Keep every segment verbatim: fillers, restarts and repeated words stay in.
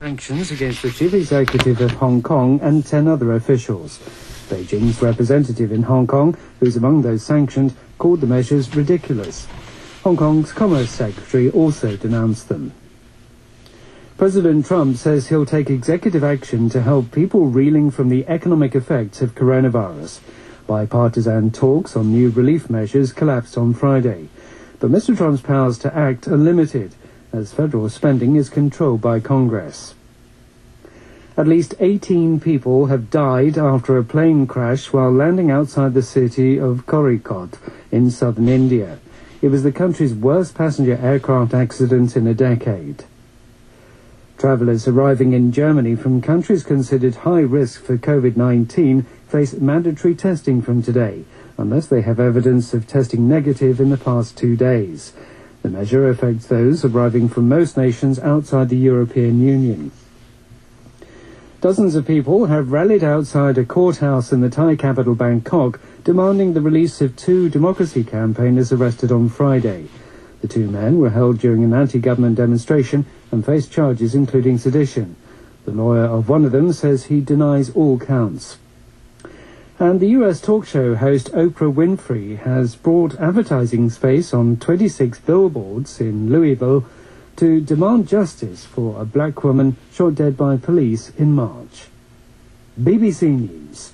Sanctions against the chief executive of Hong Kong and ten other officials. Beijing's representative in Hong Kong, who's among those sanctioned, called the measures ridiculous. Hong Kong's Commerce Secretary also denounced them. President Trump says he'll take executive action to help people reeling from the economic effects of coronavirus. Bipartisan talks on new relief measures collapsed on Friday. But Mister Trump's powers to act are limited, as federal spending is controlled by Congress. At least eighteen people have died after a plane crash while landing outside the city of Kozhikode in southern India. It was the country's worst passenger aircraft accident in a decade. Travellers arriving in Germany from countries considered high risk for COVID nineteen face mandatory testing from today, unless they have evidence of testing negative in the past two days. The measure affects those arriving from most nations outside the European Union. Dozens of people have rallied outside a courthouse in the Thai capital Bangkok, demanding the release of two democracy campaigners arrested on Friday. The two men were held during an anti-government demonstration and face charges including sedition. The lawyer of one of them says he denies all counts. And the U S talk show host Oprah Winfrey has brought advertising space on twenty-six billboards in Louisville to demand justice for a black woman shot dead by police in March. B B C News.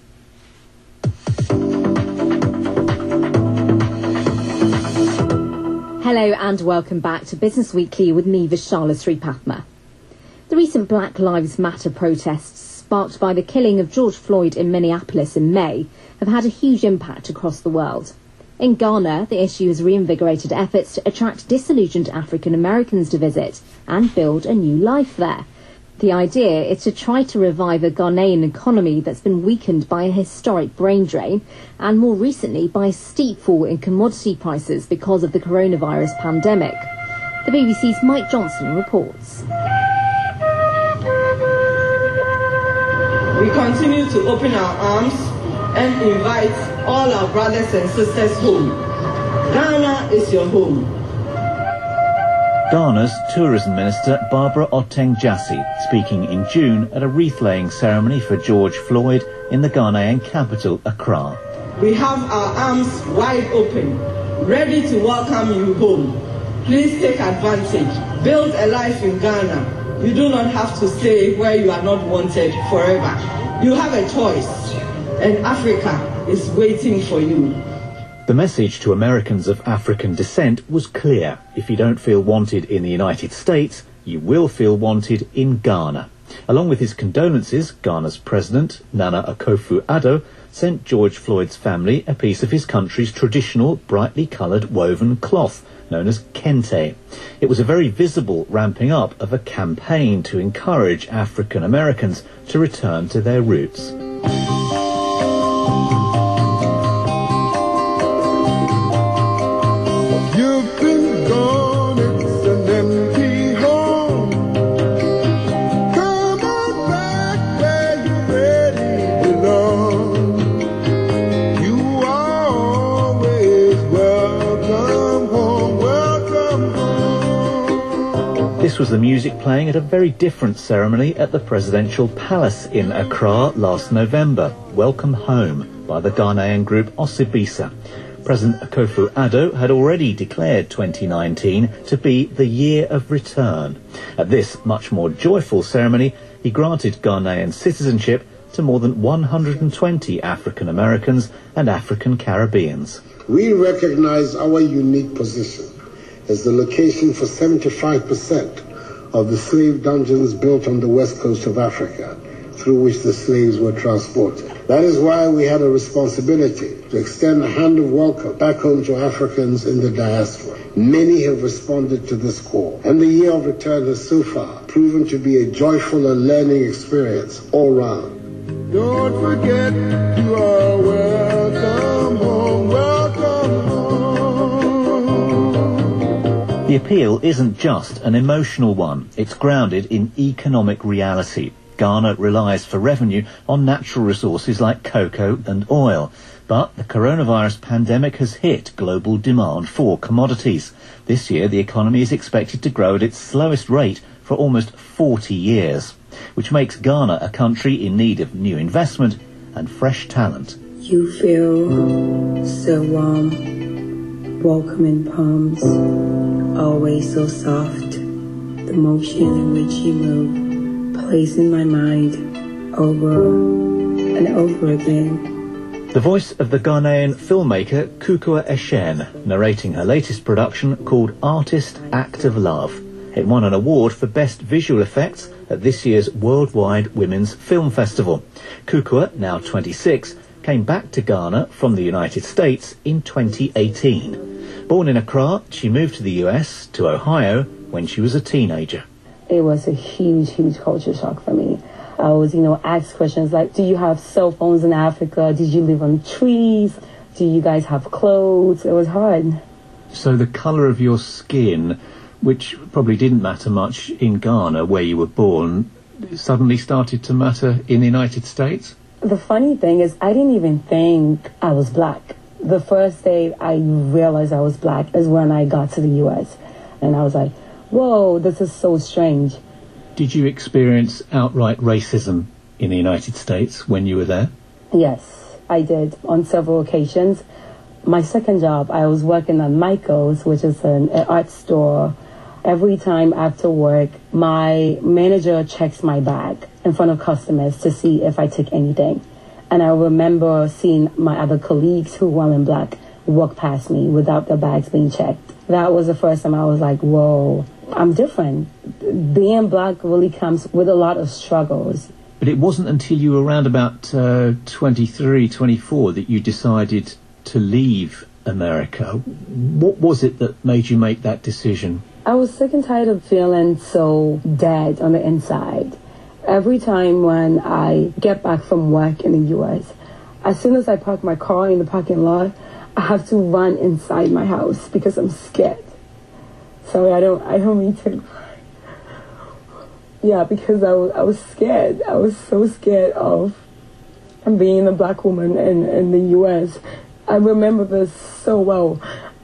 Hello and welcome back to Business Weekly with me, Vishala Sripathma. The recent Black Lives Matter protests sparked by the killing of George Floyd in Minneapolis in May have had a huge impact across the world. In Ghana, the issue has reinvigorated efforts to attract disillusioned African Americans to visit and build a new life there. The idea is to try to revive a Ghanaian economy that's been weakened by a historic brain drain and more recently by a steep fall in commodity prices because of the coronavirus pandemic. The B B C's Mike Johnson reports. We continue to open our arms and invite all our brothers and sisters home. Ghana is your home. Ghana's Tourism Minister Barbara Oteng Gyasi speaking in June at a wreath-laying ceremony for George Floyd in the Ghanaian capital, Accra. We have our arms wide open, ready to welcome you home. Please take advantage. Build a life in Ghana. You do not have to stay where you are not wanted forever. You have a choice, and Africa is waiting for you. The message to Americans of African descent was clear. If you don't feel wanted in the United States, you will feel wanted in Ghana. Along with his condolences, Ghana's president, Nana Akufo-Addo, sent George Floyd's family a piece of his country's traditional brightly coloured woven cloth, known as kente. It was a very visible ramping up of a campaign to encourage African Americans to return to their roots. You've been gone, it's an empty home. Come on back where you really belong. You are always welcome home, welcome home. This was the music playing at a very different ceremony at the presidential palace in Accra last November, Welcome Home, by the Ghanaian group Osibisa. President Akufo-Addo had already declared twenty nineteen to be the year of return. At this much more joyful ceremony, he granted Ghanaian citizenship to more than one hundred twenty African Americans and African Caribbeans. We recognize our unique position as the location for seventy-five percent of the slave dungeons built on the west coast of Africa, through which the slaves were transported. That is why we had a responsibility to extend a hand of welcome back home to Africans in the diaspora. Many have responded to this call, and the year of return has so far proven to be a joyful and learning experience all round. Don't forget you are welcome home, welcome home. The appeal isn't just an emotional one. It's grounded in economic reality. Ghana relies for revenue on natural resources like cocoa and oil. But the coronavirus pandemic has hit global demand for commodities. This year, the economy is expected to grow at its slowest rate for almost forty years. which makes Ghana a country in need of new investment and fresh talent. You feel so warm, welcoming palms, always so soft, the motion in which you move, placing my mind over and over again. The voice of the Ghanaian filmmaker Kukua Eshen, narrating her latest production called Artist Act of Love. It won an award for Best Visual Effects at this year's Worldwide Women's Film Festival. Kukua, now twenty-six, came back to Ghana from the United States in twenty eighteen. Born in Accra, she moved to the U S, to Ohio, when she was a teenager. It was a huge, huge culture shock for me. I was, you know, asked questions like, do you have cell phones in Africa? Did you live on trees? Do you guys have clothes? It was hard. So the colour of your skin, which probably didn't matter much in Ghana, where you were born, suddenly started to matter in the United States? The funny thing is, I didn't even think I was black. The first day I realized I was black is when I got to the U S. And I was like, whoa, this is so strange. Did you experience outright racism in the United States when you were there? Yes, I did on several occasions. My second job, I was working at Michael's, which is an, an art store. Every time after work, my manager checks my bag in front of customers to see if I took anything. And I remember seeing my other colleagues who were in black walk past me without their bags being checked. That was the first time I was like, whoa, I'm different. Being black really comes with a lot of struggles. But it wasn't until you were around about uh, twenty-three, twenty-four that you decided to leave America. What was it that made you make that decision? I was sick and tired of feeling so dead on the inside. Every time when I get back from work in the U S, as soon as I park my car in the parking lot, I have to run inside my house because I'm scared. Sorry, I don't, I don't mean to. Yeah, because I was, I was scared. I was so scared of being a black woman in, in the U S. I remember this so well.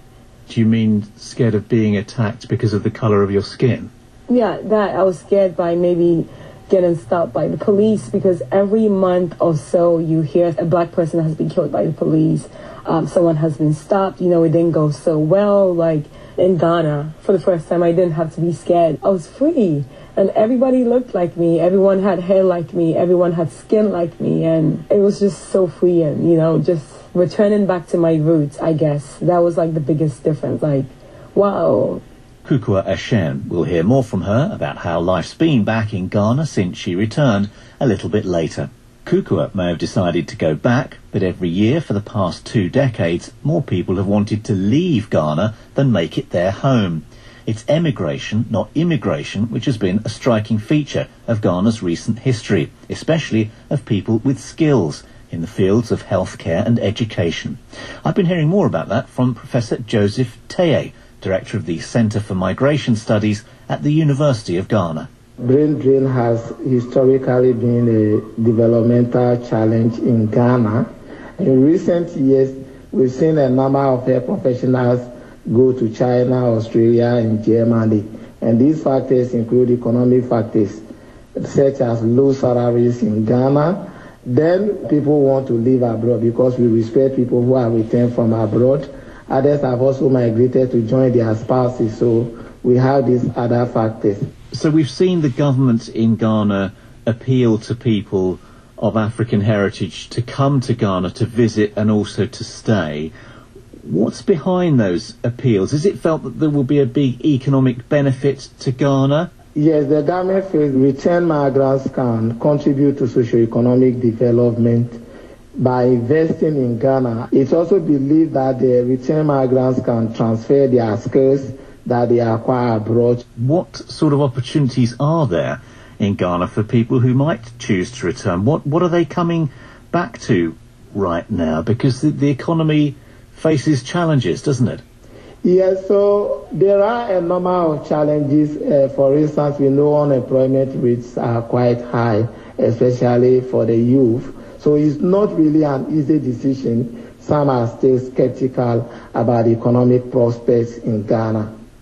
Do you mean scared of being attacked because of the colour of your skin? Yeah, that. I was scared by maybe getting stopped by the police, because every month or so you hear a black person has been killed by the police. Um, someone has been stopped. You know, it didn't go so well. Like in Ghana, for the first time, I didn't have to be scared. I was free. And everybody looked like me. Everyone had hair like me. Everyone had skin like me. And it was just so freeing, you know, just returning back to my roots, I guess. That was like the biggest difference. Like, wow. Kukua Eshen. We'll hear more from her about how life's been back in Ghana since she returned a little bit later. Kukua may have decided to go back, but every year for the past two decades, more people have wanted to leave Ghana than make it their home. It's emigration, not immigration, which has been a striking feature of Ghana's recent history, especially of people with skills in the fields of healthcare and education. I've been hearing more about that from Professor Joseph Teye, Director of the Centre for Migration Studies at the University of Ghana. Brain drain has historically been a developmental challenge in Ghana. In recent years, we've seen a number of health professionals go to China, Australia, and Germany. And these factors include economic factors, such as low salaries in Ghana. Then people want to live abroad because we respect people who have returned from abroad. Others have also migrated to join their spouses. So we have these other factors. So we've seen the government in Ghana appeal to people of African heritage to come to Ghana to visit and also to stay. What's behind those appeals? Is it felt that there will be a big economic benefit to Ghana? Yes, the government feels returned migrants can contribute to socio-economic development by investing in Ghana. It's also believed that the returned migrants can transfer their skills that they acquire abroad. What sort of opportunities are there in Ghana for people who might choose to return? What what are they coming back to right now? Because the, the economy faces challenges, doesn't it? Yes, so there are a number of challenges. Uh, for instance, we know unemployment rates are quite high, especially for the youth. So it's not really an easy decision. Some are still skeptical about economic prospects in Ghana.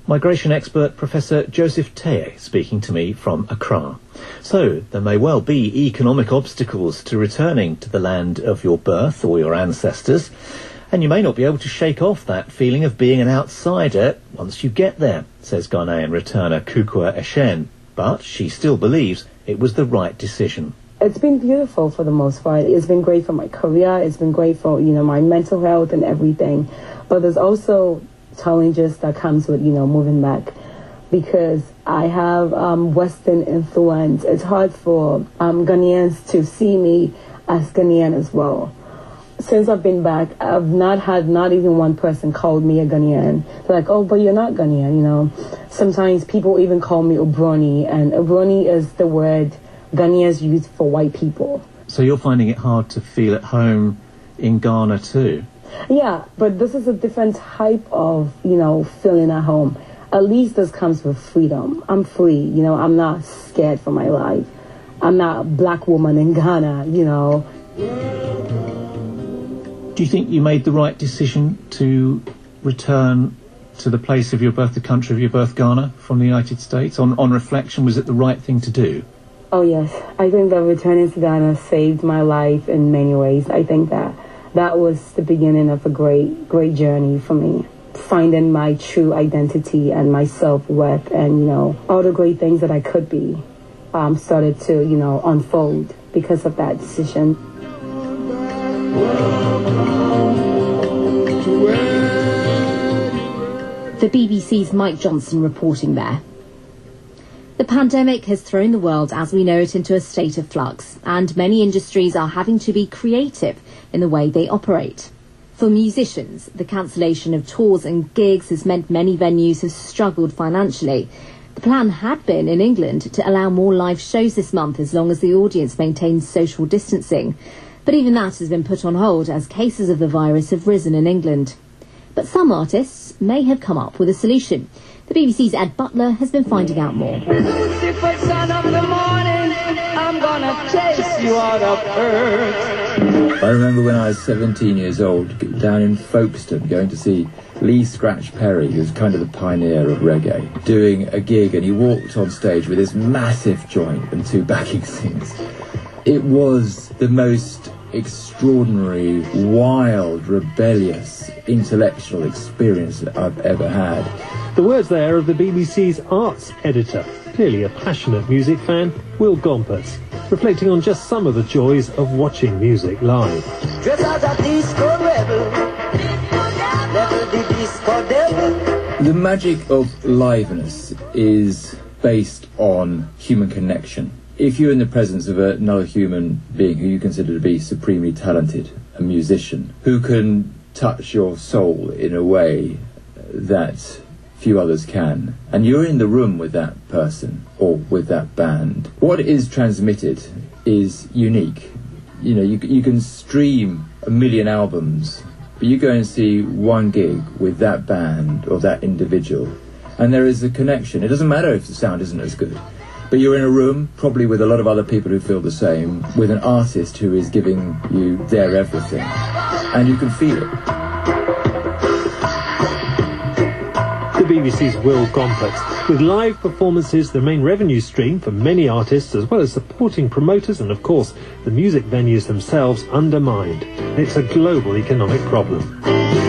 Migration expert Professor Joseph Teye speaking to me from Accra. So, there may well be economic obstacles to returning to the land of your birth or your ancestors, and you may not be able to shake off that feeling of being an outsider once you get there, says Ghanaian returner Kukua Eshen. But she still believes it was the right decision. It's been beautiful for the most part. It's been great for my career. It's been great for, you know, my mental health and everything. But there's also challenges that comes with, you know, moving back, because I have um, Western influence. It's hard for um, Ghanaians to see me as Ghanaian as well. Since I've been back, I've not had not even one person called me a Ghanaian. They're like, oh, but you're not Ghanaian, you know. Sometimes people even call me Obroni, and Obroni is the word Ghanaians use for white people. So you're finding it hard to feel at home in Ghana too? Yeah, but this is a different type of, you know, feeling at home. At least this comes with freedom. I'm free, you know, I'm not scared for my life. I'm not a black woman in Ghana, you know. Do you think you made the right decision to return to the place of your birth, the country of your birth, Ghana, from the United States? On, on reflection, was it the right thing to do? Oh, yes. I think that returning to Ghana saved my life in many ways. I think that that was the beginning of a great, great journey for me. Finding my true identity and my self-worth, and, you know, all the great things that I could be um, started to, you know, unfold because of that decision. The B B C's Mike Johnson reporting there. The pandemic has thrown the world as we know it into a state of flux, and many industries are having to be creative in the way they operate. For musicians, the cancellation of tours and gigs has meant many venues have struggled financially. The plan had been in England to allow more live shows this month as long as the audience maintains social distancing. But even that has been put on hold as cases of the virus have risen in England. But some artists may have come up with a solution. The B B C's Ed Butler has been finding out more. Lucifer, son of the morning, I'm gonna chase you out of earth. I remember when I was seventeen years old, down in Folkestone, going to see Lee Scratch Perry, who's kind of the pioneer of reggae, doing a gig, and he walked on stage with this massive joint and two backing singers. It was the most extraordinary, wild, rebellious, intellectual experience that I've ever had. The words there of the B B C's arts editor, clearly a passionate music fan, Will Gompertz, reflecting on just some of the joys of watching music live. Dress as a disco rebel, let the disco devil. The magic of liveness is based on human connection. If you're in the presence of another human being who you consider to be supremely talented, a musician, who can touch your soul in a way that few others can, and you're in the room with that person or with that band, what is transmitted is unique. You know, you, you can stream a million albums, but you go and see one gig with that band or that individual, and there is a connection. It doesn't matter if the sound isn't as good, but you're in a room, probably with a lot of other people who feel the same, with an artist who is giving you their everything, and you can feel it. The B B C's Will Gompertz. With live performances the main revenue stream for many artists, as well as supporting promoters and, of course, the music venues themselves undermined. It's a global economic problem.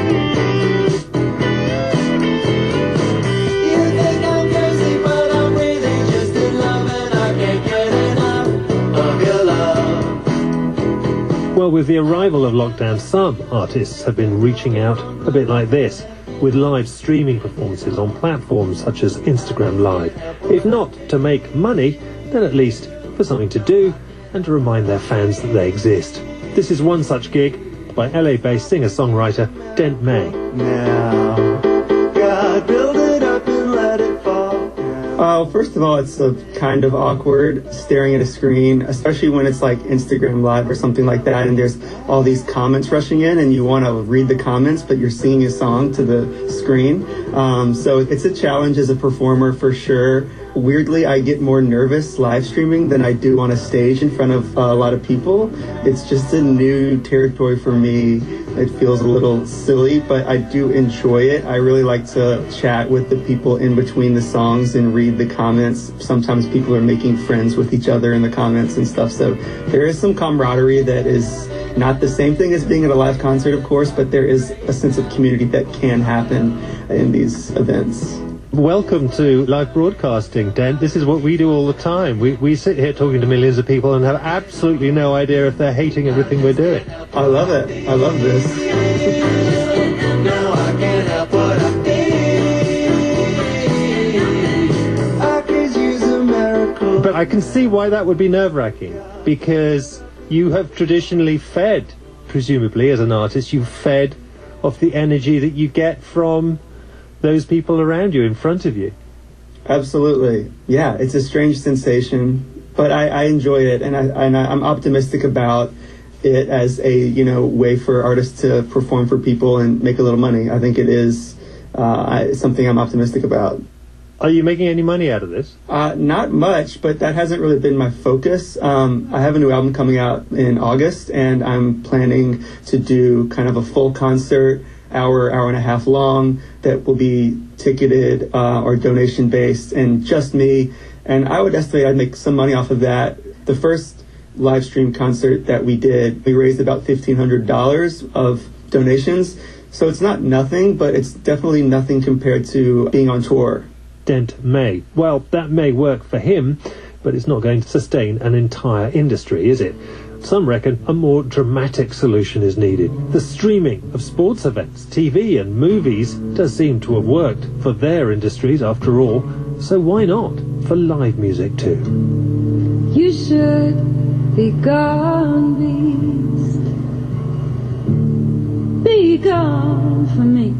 Well, with the arrival of lockdown, some artists have been reaching out a bit like this, with live streaming performances on platforms such as Instagram Live. If not to make money, then at least for something to do and to remind their fans that they exist. This is one such gig by L A-based singer-songwriter Dent May. Now, God, build it up and let it fall. Uh, first of all, it's a kind of awkward staring at a screen, especially when it's like Instagram Live or something like that, and there's all these comments rushing in, and you want to read the comments, but you're singing a song to the screen. Um, so it's a challenge as a performer for sure. Weirdly, I get more nervous live streaming than I do on a stage in front of uh, a lot of people. It's just a new territory for me. It feels a little silly, but I do enjoy it. I really like to chat with the people in between the songs and read the comments. Sometimes people are making friends with each other in the comments and stuff, so there is some camaraderie that is not the same thing as being at a live concert, of course, but there is a sense of community that can happen in these events. Welcome to live broadcasting, Dent. This is what we do all the time. We we sit here talking to millions of people and have absolutely no idea if they're hating everything we're doing. I love it. I love this. Now I can't help what I feel. I could use a miracle. But I can see why that would be nerve-wracking, because you have traditionally fed, presumably as an artist, you've fed off the energy that you get from those people around you, in front of you. Absolutely. Yeah, it's a strange sensation, but I, I enjoy it, and, I, and I, I'm optimistic about it as a, you know, way for artists to perform for people and make a little money. I think it is uh, I, something I'm optimistic about. Are you making any money out of this? Uh, not much, but that hasn't really been my focus. Um, I have a new album coming out in August, and I'm planning to do kind of a full concert, hour, hour and a half long, that will be ticketed uh, or donation based, and just me. And I would estimate I'd make some money off of that. The first live stream concert that we did, we raised about fifteen hundred dollars of donations. So it's not nothing, but it's definitely nothing compared to being on tour. Dent may. Well, that may work for him, but it's not going to sustain an entire industry, is it? Some reckon a more dramatic solution is needed. The streaming of sports events, T V and movies does seem to have worked for their industries after all, so why not for live music too? You should be gone, beast. Be gone from me.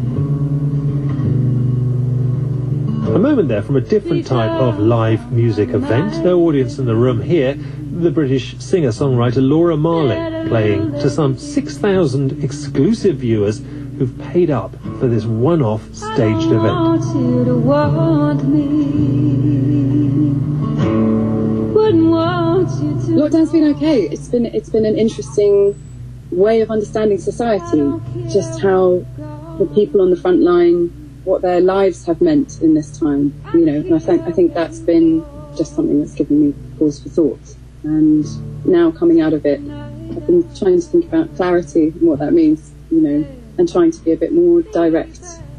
A moment there from a different type of live music event. No audience in the room here. The British singer-songwriter Laura Marling playing to some six thousand exclusive viewers who've paid up for this one-off staged event. Want you to want me. Wouldn't want you to. Lockdown's been okay. It's been it's been an interesting way of understanding society. Just how the people on the front line, what their lives have meant in this time. You know, and I think I think that's been just something that's given me pause for thought. And now coming out of it, I've been trying to think about clarity and what that means, you know, and trying to be a bit more direct.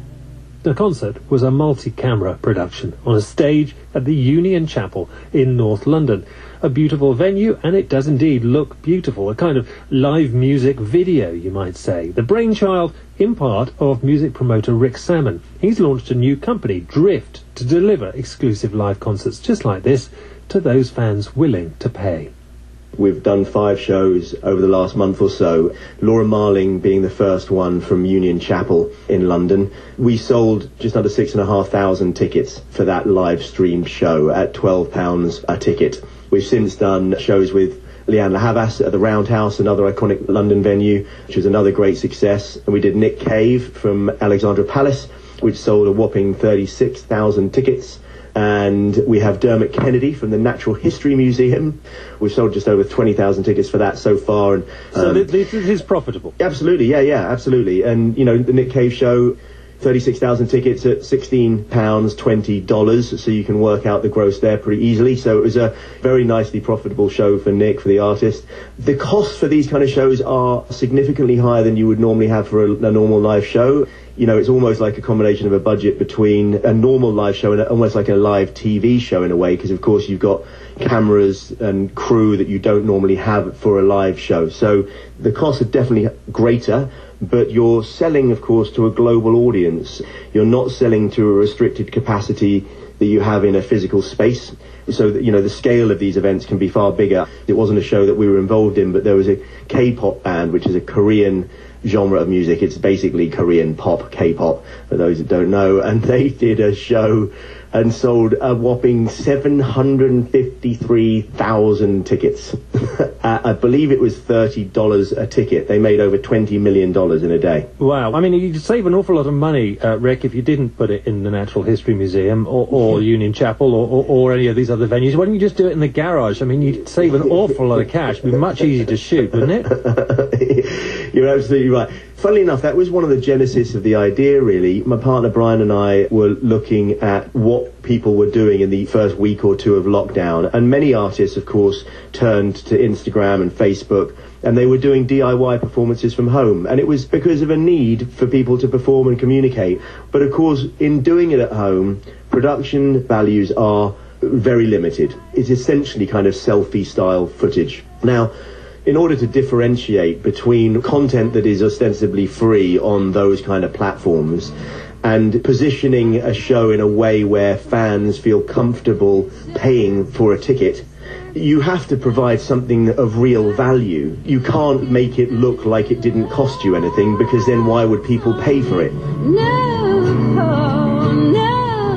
The concert was a multi-camera production on a stage at the Union Chapel in North London. A beautiful venue, and it does indeed look beautiful. A kind of live music video, you might say. The brainchild, in part, of music promoter Rick Salmon. He's launched a new company, Drift, to deliver exclusive live concerts just like this to those fans willing to pay. We've done five shows over the last month or so, Laura Marling being the first one from Union Chapel in London. We sold just under six and a half thousand tickets for that live streamed show at twelve pounds a ticket. We've since done shows with Leanne La Havas at the Roundhouse, another iconic London venue, which was another great success. And we did Nick Cave from Alexandra Palace, which sold a whopping thirty-six thousand tickets. And we have Dermot Kennedy from the Natural History Museum. We've sold just over twenty thousand tickets for that so far. And, um, so this is profitable? Absolutely, yeah, yeah, absolutely. And, you know, the Nick Cave show, thirty-six thousand tickets at sixteen pounds twenty, so you can work out the gross there pretty easily. So it was a very nicely profitable show for Nick, for the artist. The costs for these kind of shows are significantly higher than you would normally have for a, a normal live show. You know, it's almost like a combination of a budget between a normal live show and a, almost like a live T V show in a way, because of course you've got cameras and crew that you don't normally have for a live show. So the costs are definitely greater, but you're selling, of course, to a global audience. You're not selling to a restricted capacity that you have in a physical space. So that, you know, the scale of these events can be far bigger. It wasn't a show that we were involved in, but there was a K-pop band, which is a Korean genre of music. It's basically Korean pop, K-pop, for those that don't know. And they did a show and sold a whopping seven hundred fifty-three thousand tickets. at, I believe it was thirty dollars a ticket. They made over twenty million dollars in a day. Wow. I mean, you'd save an awful lot of money, uh, Rick, if you didn't put it in the Natural History Museum or, or Union Chapel or, or, or any of these other venues. Why don't you just do it in the garage? I mean, you'd save an awful lot of cash. It'd be much easier to shoot, wouldn't it? You're absolutely right. Funnily enough, that was one of the genesis of the idea, really. My partner Brian and I were looking at what people were doing in the first week or two of lockdown, and many artists, of course, turned to Instagram and Facebook, and they were doing D I Y performances from home, and it was because of a need for people to perform and communicate. But of course, in doing it at home, production values are very limited. It's essentially kind of selfie-style footage. Now, in order to differentiate between content that is ostensibly free on those kind of platforms and positioning a show in a way where fans feel comfortable paying for a ticket, you have to provide something of real value. You can't make it look like it didn't cost you anything, because then why would people pay for it? No, no.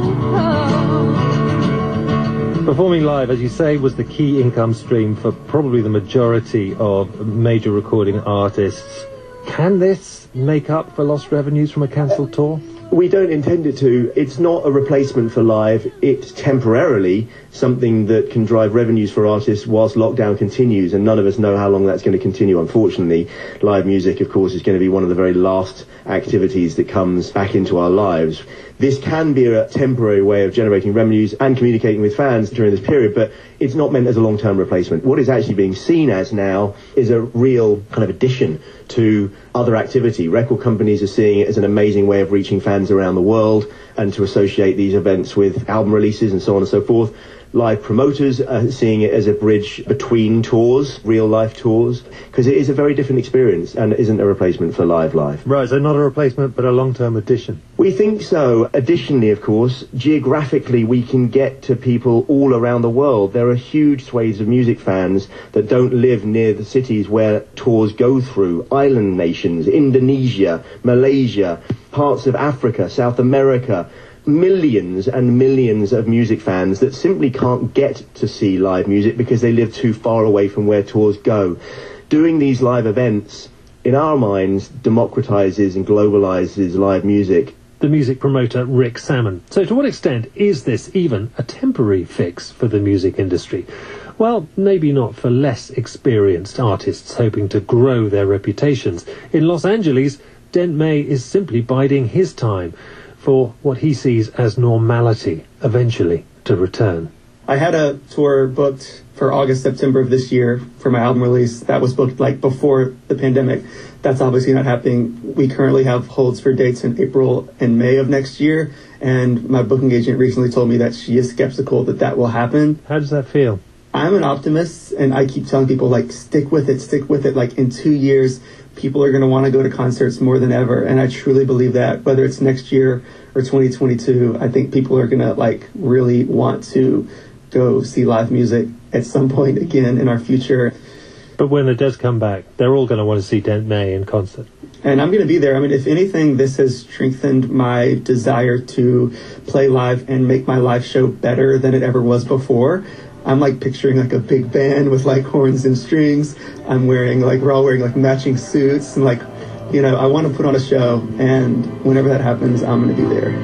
Performing live, as you say, was the key income stream for probably the majority of major recording artists. Can this make up for lost revenues from a cancelled tour? We don't intend it to. It's not a replacement for live. It's temporarily something that can drive revenues for artists whilst lockdown continues, and none of us know how long that's going to continue, unfortunately. Live music, of course, is going to be one of the very last activities that comes back into our lives. This can be a temporary way of generating revenues and communicating with fans during this period, but it's not meant as a long-term replacement. What is actually being seen as now is a real kind of addition to other activity. Record companies are seeing it as an amazing way of reaching fans around the world and to associate these events with album releases and so on and so forth. Live promoters are seeing it as a bridge between tours, real-life tours, because it is a very different experience and isn't a replacement for live live. Right, so not a replacement, but a long-term addition. We think so. Additionally, of course, geographically, we can get to people all around the world. There are huge swathes of music fans that don't live near the cities where tours go through. Island nations, Indonesia, Malaysia, parts of Africa, South America. Millions and millions of music fans that simply can't get to see live music because they live too far away from where tours go. Doing these live events, in our minds, democratizes and globalizes live music. The music promoter Rick Salmon. So to what extent is this even a temporary fix for the music industry? Well, maybe not for less experienced artists hoping to grow their reputations. In Los Angeles, Dent May is simply biding his time for what he sees as normality eventually to return. I had a tour booked for August, September of this year for my album release. That was booked like before the pandemic. That's obviously not happening. We currently have holds for dates in April and May of next year, and my booking agent recently told me that she is skeptical that that will happen. How does that feel? I'm an optimist, and I keep telling people, like, stick with it, stick with it. Like, in two years, people are going to want to go to concerts more than ever, and I truly believe that. Whether it's next year or twenty twenty-two, I think people are going to, like, really want to go see live music at some point again in our future. But when it does come back, they're all going to want to see Dent May in concert. And I'm going to be there. I mean, if anything, this has strengthened my desire to play live and make my live show better than it ever was before. I'm like picturing like a big band with like horns and strings. I'm wearing like, we're all wearing like matching suits, and like, you know, I want to put on a show, and whenever that happens, I'm going to be there.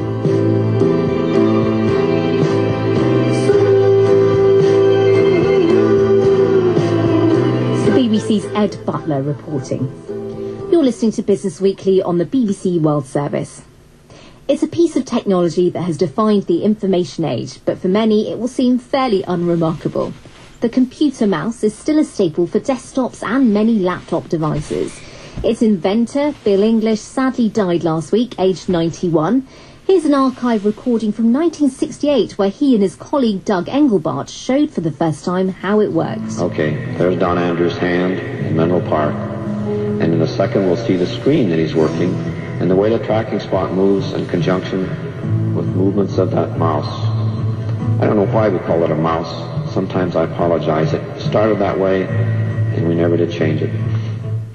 It's the B B C's Ed Butler reporting. You're listening to Business Weekly on the B B C World Service. It's a piece of technology that has defined the information age, but for many it will seem fairly unremarkable. The computer mouse is still a staple for desktops and many laptop devices. Its inventor, Bill English, sadly died last week, aged ninety-one. Here's an archive recording from nineteen sixty-eight where he and his colleague Doug Engelbart showed for the first time how it worked. Okay, there's Don Andrews' hand in Menlo Park, and in a second we'll see the screen that he's working and the way the tracking spot moves in conjunction with movements of that mouse. I don't know why we call it a mouse. Sometimes I apologize. It started that way, and we never did change it.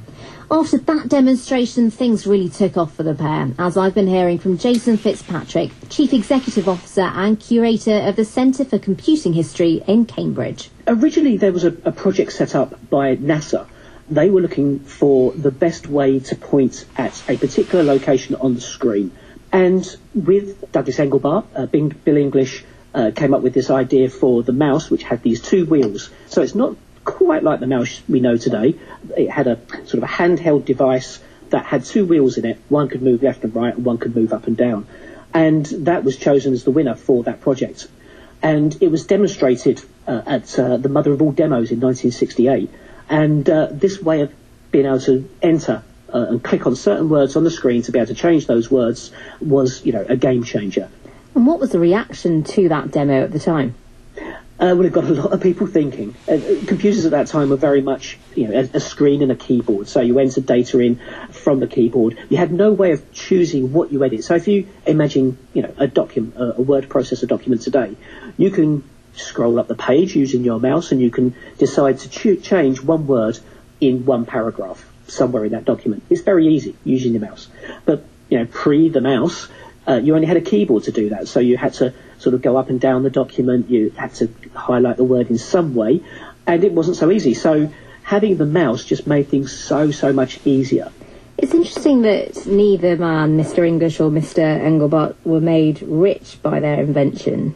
After that demonstration, things really took off for the pair, as I've been hearing from Jason Fitzpatrick, Chief Executive Officer and Curator of the Centre for Computing History in Cambridge. Originally, there was a, a project set up by NASA. They were looking for the best way to point at a particular location on the screen. And with Douglas Engelbart, uh, Bill English uh, came up with this idea for the mouse, which had these two wheels. So it's not quite like the mouse we know today. It had a sort of a handheld device that had two wheels in it. One could move left and right, and one could move up and down. And that was chosen as the winner for that project. And it was demonstrated uh, at uh, the mother of all demos in nineteen sixty-eight. And uh, this way of being able to enter uh, and click on certain words on the screen to be able to change those words was, you know, a game changer. And what was the reaction to that demo at the time? Uh, well, it got a lot of people thinking. Uh, computers at that time were very much, you know, a, a screen and a keyboard. So you entered data in from the keyboard. You had no way of choosing what you edit. So if you imagine, you know, a document, a, a word processor document today, you can scroll up the page using your mouse, and you can decide to ch- change one word in one paragraph somewhere in that document. It's very easy using the mouse. But, you know, pre the mouse, uh, you only had a keyboard to do that. So you had to sort of go up and down the document. You had to highlight the word in some way, and it wasn't so easy. So having the mouse just made things so, so much easier. It's interesting that neither man, Mister English or Mister Engelbart, were made rich by their invention.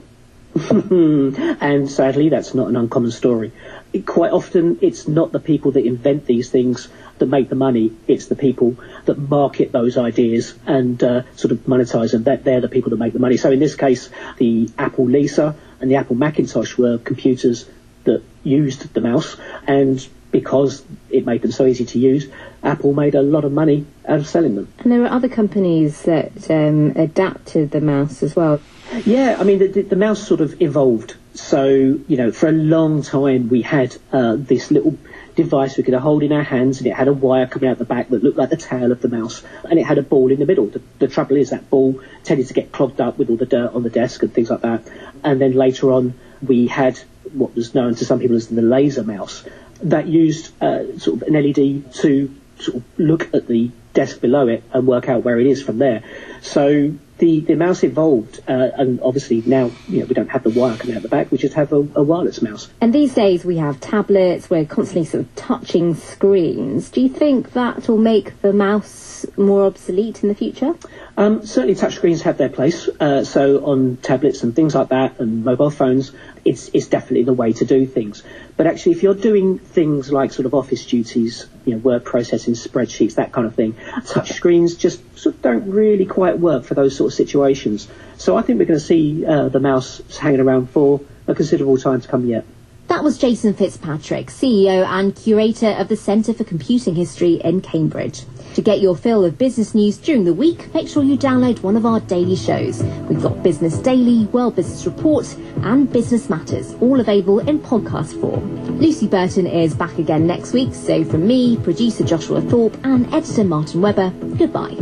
And sadly, that's not an uncommon story. It, quite often, it's not the people that invent these things that make the money. It's the people that market those ideas and uh, sort of monetize them. That they're the people that make the money. So in this case, the Apple Lisa and the Apple Macintosh were computers that used the mouse, and because it made them so easy to use, Apple made a lot of money out of selling them. And there were other companies that um, adapted the mouse as well. Yeah, I mean, the, the, the mouse sort of evolved. So, you know, for a long time we had uh, this little device we could hold in our hands, and it had a wire coming out the back that looked like the tail of the mouse, and it had a ball in the middle. The, the trouble is that ball tended to get clogged up with all the dirt on the desk and things like that. And then later on we had what was known to some people as the laser mouse, that used uh, sort of an L E D to sort of look at the desk below it and work out where it is from there. So the, the mouse evolved, uh, and obviously now, you know, we don't have the wire coming out the back, we just have a, a wireless mouse. And these days we have tablets, we're constantly sort of touching screens. Do you think that will make the mouse more obsolete in the future? Um, certainly touchscreens have their place, uh, so on tablets and things like that and mobile phones, it's, it's definitely the way to do things. But actually, if you're doing things like sort of office duties, you know, word processing, spreadsheets, that kind of thing, touchscreens just sort of don't really quite work for those sort of situations. So I think we're going to see uh, the mouse hanging around for a considerable time to come yet. That was Jason Fitzpatrick, C E O and Curator of the Centre for Computing History in Cambridge. To get your fill of business news during the week, make sure you download one of our daily shows. We've got Business Daily, World Business Report and Business Matters, all available in podcast form. Lucy Burton is back again next week, so from me, producer Joshua Thorpe and editor Martin Webber, goodbye.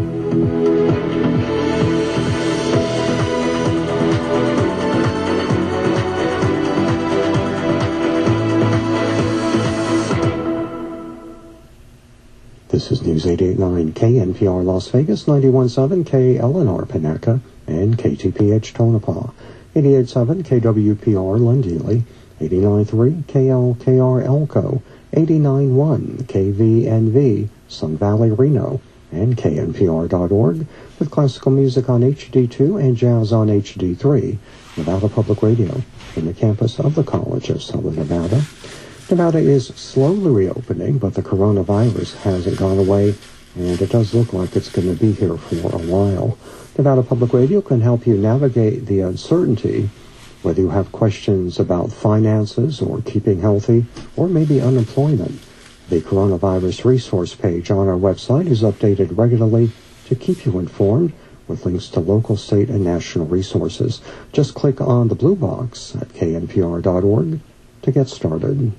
This is News eight eighty-nine K N P R Las Vegas, ninety-one point seven K L N R Panaca, and K T P H Tonopah, eighty-eight point seven K W P R Lundeely, eighty-nine point three K L K R Elko, eighty-nine point one K V N V Sun Valley Reno, and K N P R dot org, with classical music on H D two and jazz on H D three, Nevada Public Radio, from the campus of the College of Southern Nevada. Nevada is slowly reopening, but the coronavirus hasn't gone away, and it does look like it's going to be here for a while. Nevada Public Radio can help you navigate the uncertainty, whether you have questions about finances or keeping healthy, or maybe unemployment. The coronavirus resource page on our website is updated regularly to keep you informed, with links to local, state, and national resources. Just click on the blue box at K N P R dot org to get started.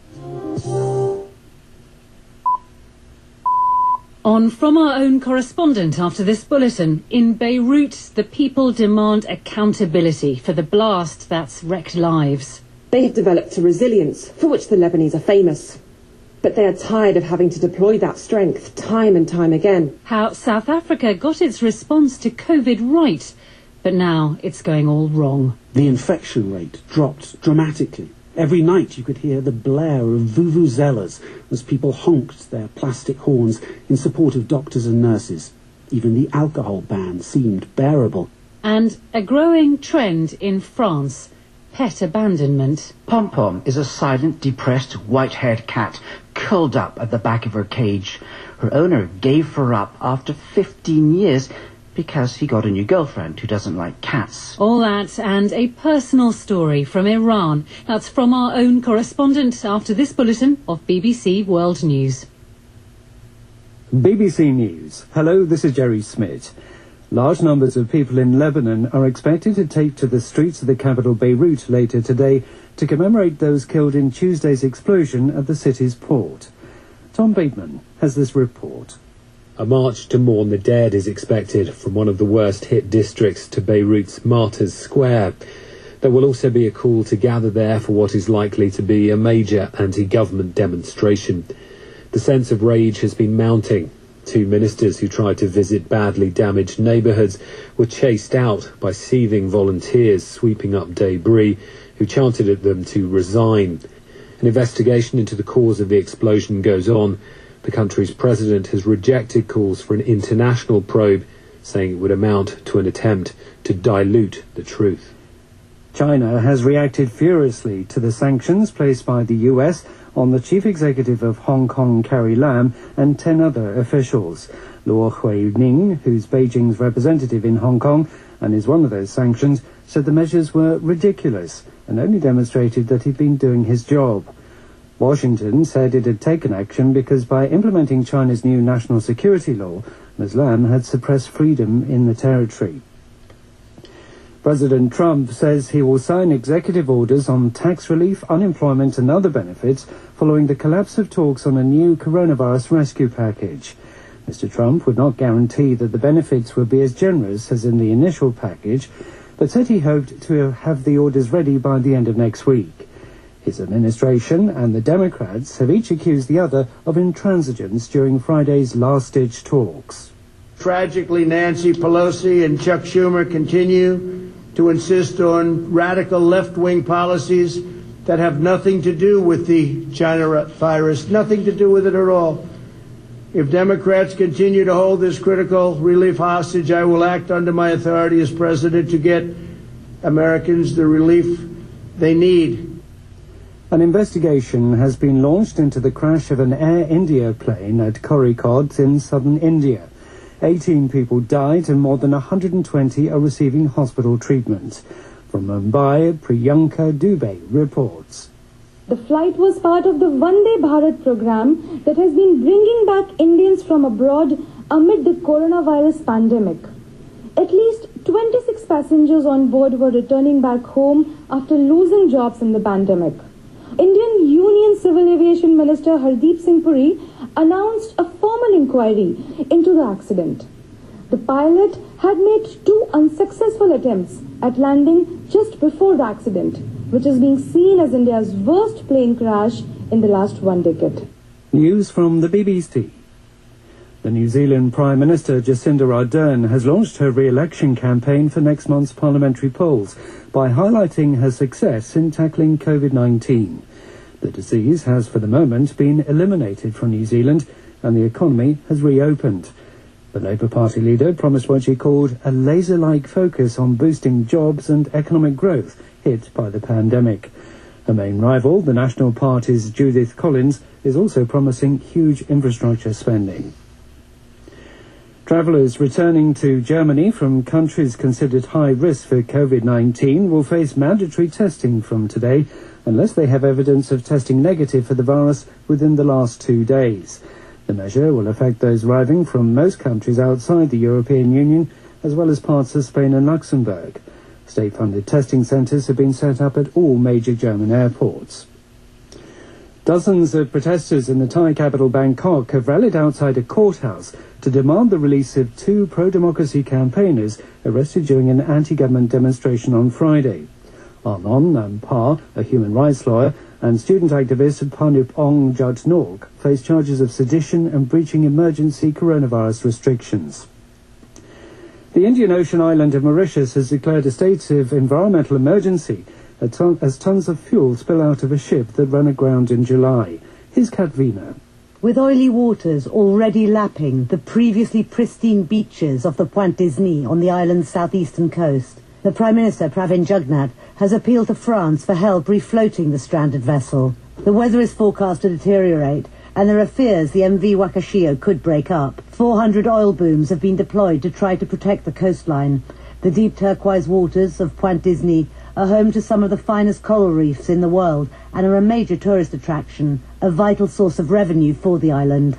On From Our Own Correspondent after this bulletin, in Beirut, the people demand accountability for the blast that's wrecked lives. They have developed a resilience for which the Lebanese are famous. but they are tired of having to deploy that strength time and time again. How South Africa got its response to COVID right, but now it's going all wrong. The infection rate dropped dramatically. Every night you could hear the blare of vuvuzelas as people honked their plastic horns in support of doctors and nurses. Even the alcohol ban seemed bearable. And a growing trend in France, pet abandonment. Pom-Pom is a silent, depressed, white-haired cat curled up at the back of her cage. Her owner gave her up after fifteen years because he got a new girlfriend who doesn't like cats. All that and a personal story from Iran. That's from our own correspondent after this bulletin of B B C World News. B B C News. Hello, this is Jerry Smith. Large numbers of people in Lebanon are expected to take to the streets of the capital Beirut later today to commemorate those killed in Tuesday's explosion at the city's port. Tom Bateman has this report. A march to mourn the dead is expected from one of the worst-hit districts to Beirut's Martyrs Square. There will also be a call to gather there for what is likely to be a major anti-government demonstration. The sense of rage has been mounting. Two ministers who tried to visit badly damaged neighbourhoods were chased out by seething volunteers sweeping up debris who chanted at them to resign. An investigation into the cause of the explosion goes on. The country's president has rejected calls for an international probe, saying it would amount to an attempt to dilute the truth. China has reacted furiously to the sanctions placed by the U S on the chief executive of Hong Kong, Carrie Lam, and ten other officials. Luo Huining, who's Beijing's representative in Hong Kong and is one of those sanctions, said the measures were ridiculous and only demonstrated that he'd been doing his job. Washington said it had taken action because by implementing China's new national security law, Miz Lam had suppressed freedom in the territory. President Trump says he will sign executive orders on tax relief, unemployment and other benefits following the collapse of talks on a new coronavirus rescue package. Mister Trump would not guarantee that the benefits would be as generous as in the initial package, but said he hoped to have the orders ready by the end of next week. His administration and the Democrats have each accused the other of intransigence during Friday's last-ditch talks. Tragically, Nancy Pelosi and Chuck Schumer continue to insist on radical left-wing policies that have nothing to do with the China virus, nothing to do with it at all. If Democrats continue to hold this critical relief hostage, I will act under my authority as president to get Americans the relief they need. An investigation has been launched into the crash of an Air India plane at Kozhikode in southern India. eighteen people died and more than one hundred twenty are receiving hospital treatment. From Mumbai, Priyanka Dubey reports. The flight was part of the Vande Bharat program that has been bringing back Indians from abroad amid the coronavirus pandemic. At least twenty-six passengers on board were returning back home after losing jobs in the pandemic. Indian Union Civil Aviation Minister Hardeep Singh Puri announced a formal inquiry into the accident. The pilot had made two unsuccessful attempts at landing just before the accident, which is being seen as India's worst plane crash in the last one decade. News from the B B C. The New Zealand Prime Minister Jacinda Ardern has launched her re-election campaign for next month's parliamentary polls by highlighting her success in tackling COVID nineteen. The disease has for the moment been eliminated from New Zealand and the economy has reopened. The Labour Party leader promised what she called a laser-like focus on boosting jobs and economic growth hit by the pandemic. Her main rival, the National Party's Judith Collins, is also promising huge infrastructure spending. Travellers returning to Germany from countries considered high risk for COVID nineteen will face mandatory testing from today unless they have evidence of testing negative for the virus within the last two days. The measure will affect those arriving from most countries outside the European Union, as well as parts of Spain and Luxembourg. State-funded testing centres have been set up at all major German airports. Dozens of protesters in the Thai capital Bangkok have rallied outside a courthouse to demand the release of two pro-democracy campaigners arrested during an anti-government demonstration on Friday. Arnon Nampar, a human rights lawyer, and student activist Panup Ong Jatnorg face charges of sedition and breaching emergency coronavirus restrictions. The Indian Ocean island of Mauritius has declared a state of environmental emergency as tons of fuel spill out of a ship that ran aground in July. Here's Katvina. With oily waters already lapping the previously pristine beaches of the Pointe Disney on the island's southeastern coast, the Prime Minister, Pravin Jugnauth, has appealed to France for help refloating the stranded vessel. The weather is forecast to deteriorate, and there are fears the M V Wakashio could break up. four hundred oil booms have been deployed to try to protect the coastline. The deep turquoise waters of Pointe Disney are home to some of the finest coral reefs in the world and are a major tourist attraction, a vital source of revenue for the island.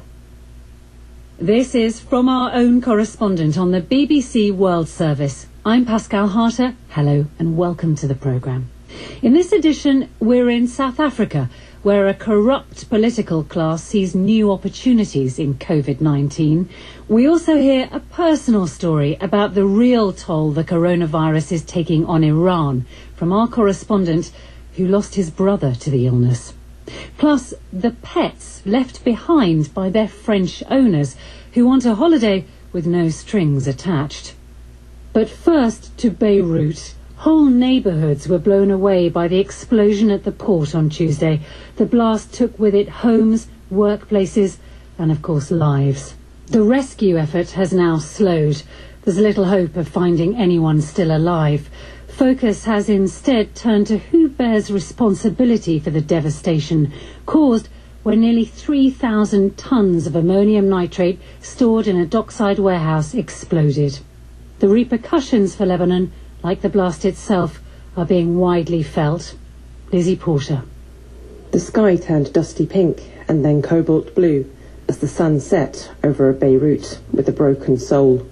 This is from our own correspondent on the B B C World Service. I'm Pascal Harter. Hello and welcome to the programme. In this edition, we're in South Africa, where a corrupt political class sees new opportunities in COVID nineteen. We also hear a personal story about the real toll the coronavirus is taking on Iran from our correspondent who lost his brother to the illness. Plus, the pets left behind by their French owners who want a holiday with no strings attached. But first to Beirut. Whole neighbourhoods were blown away by the explosion at the port on Tuesday. The blast took with it homes, workplaces, and of course lives. The rescue effort has now slowed. There's little hope of finding anyone still alive. Focus has instead turned to who bears responsibility for the devastation caused when nearly three thousand tonnes of ammonium nitrate stored in a dockside warehouse exploded. The repercussions for Lebanon, like the blast itself, are being widely felt. Lizzie Porter. The sky turned dusty pink and then cobalt blue as the sun set over Beirut with a broken soul.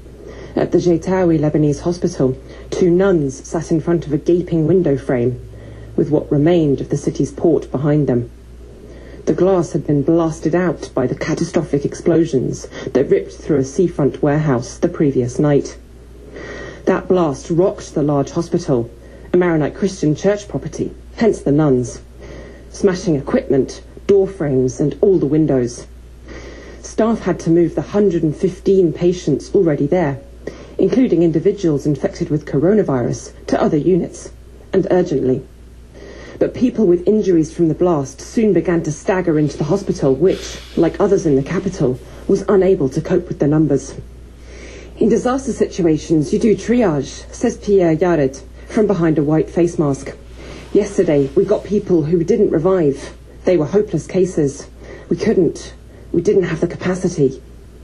At the Jetawi Lebanese hospital, two nuns sat in front of a gaping window frame with what remained of the city's port behind them. The glass had been blasted out by the catastrophic explosions that ripped through a seafront warehouse the previous night. That blast rocked the large hospital, a Maronite Christian church property, hence the nuns, smashing equipment, door frames and all the windows. Staff had to move the one hundred fifteen patients already there, including individuals infected with coronavirus, to other units, and urgently. But people with injuries from the blast soon began to stagger into the hospital, which, like others in the capital, was unable to cope with the numbers. In disaster situations, you do triage, says Pierre Yared, from behind a white face mask. Yesterday, we got people who didn't revive. They were hopeless cases. We couldn't. We didn't have the capacity.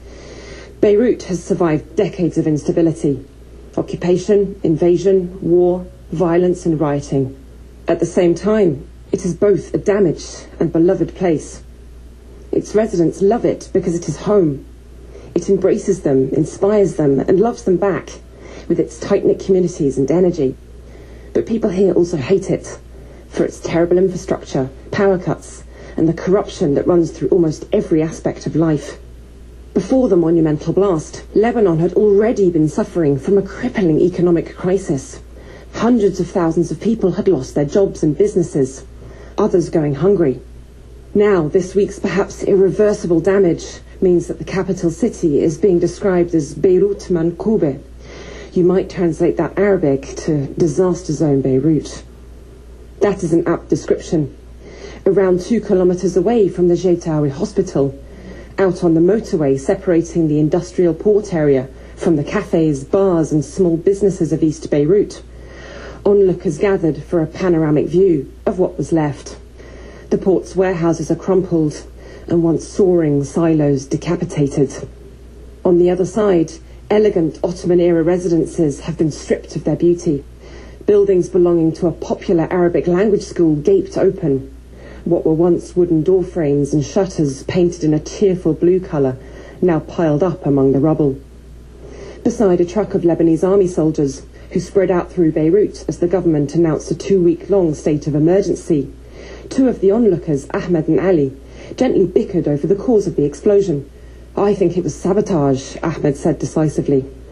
Beirut has survived decades of instability. Occupation, invasion, war, violence and rioting. At the same time, it is both a damaged and beloved place. Its residents love it because it is home. It embraces them, inspires them, and loves them back, with its tight-knit communities and energy. But people here also hate it, for its terrible infrastructure, power cuts, and the corruption that runs through almost every aspect of life. Before the monumental blast, Lebanon had already been suffering from a crippling economic crisis. Hundreds of thousands of people had lost their jobs and businesses, others going hungry. Now, this week's perhaps irreversible damage means that the capital city is being described as Beirut Mankoube. You might translate that Arabic to disaster zone Beirut. That is an apt description. Around two kilometres away from the Jetawi hospital, out on the motorway separating the industrial port area from the cafes, bars and small businesses of East Beirut, onlookers gathered for a panoramic view of what was left. The port's warehouses are crumpled and once soaring silos decapitated. On the other side, elegant Ottoman-era residences have been stripped of their beauty. Buildings belonging to a popular Arabic language school gaped open. What were once wooden door frames and shutters painted in a cheerful blue colour, now piled up among the rubble. Beside a truck of Lebanese army soldiers, who spread out through Beirut as the government announced a two-week-long state of emergency, two of the onlookers, Ahmed and Ali, gently bickered over the cause of the explosion. I think it was sabotage, Ahmed said decisively.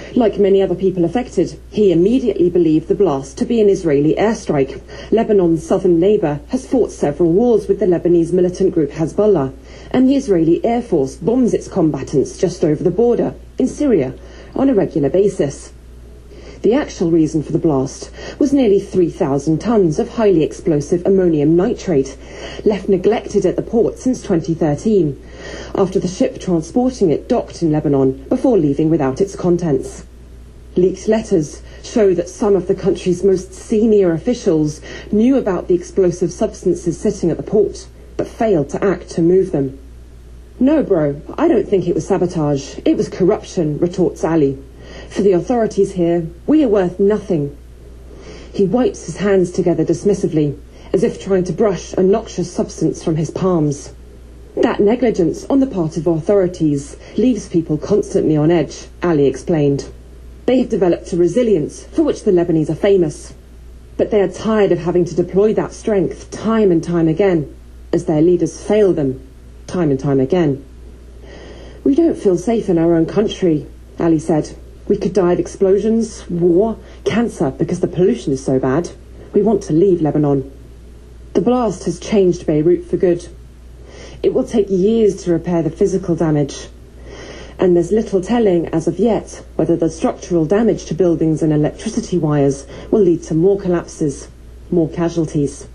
Like many other people affected, he immediately believed the blast to be an Israeli airstrike. Lebanon's southern neighbour has fought several wars with the Lebanese militant group Hezbollah, and the Israeli Air Force bombs its combatants just over the border, in Syria, on a regular basis. The actual reason for the blast was nearly three thousand tonnes of highly explosive ammonium nitrate, left neglected at the port since twenty thirteen, after the ship transporting it docked in Lebanon before leaving without its contents. Leaked letters show that some of the country's most senior officials knew about the explosive substances sitting at the port, but failed to act to move them. "No, bro, I don't think it was sabotage. It was corruption," retorts Ali. "For the authorities here, we are worth nothing." He wipes his hands together dismissively, as if trying to brush a noxious substance from his palms. That negligence on the part of authorities leaves people constantly on edge, Ali explained. They have developed a resilience for which the Lebanese are famous. But they are tired of having to deploy that strength time and time again, as their leaders fail them time and time again. "We don't feel safe in our own country," Ali said. "We could die of explosions, war, cancer because the pollution is so bad. We want to leave Lebanon." The blast has changed Beirut for good. It will take years to repair the physical damage, and there's little telling as of yet whether the structural damage to buildings and electricity wires will lead to more collapses, more casualties.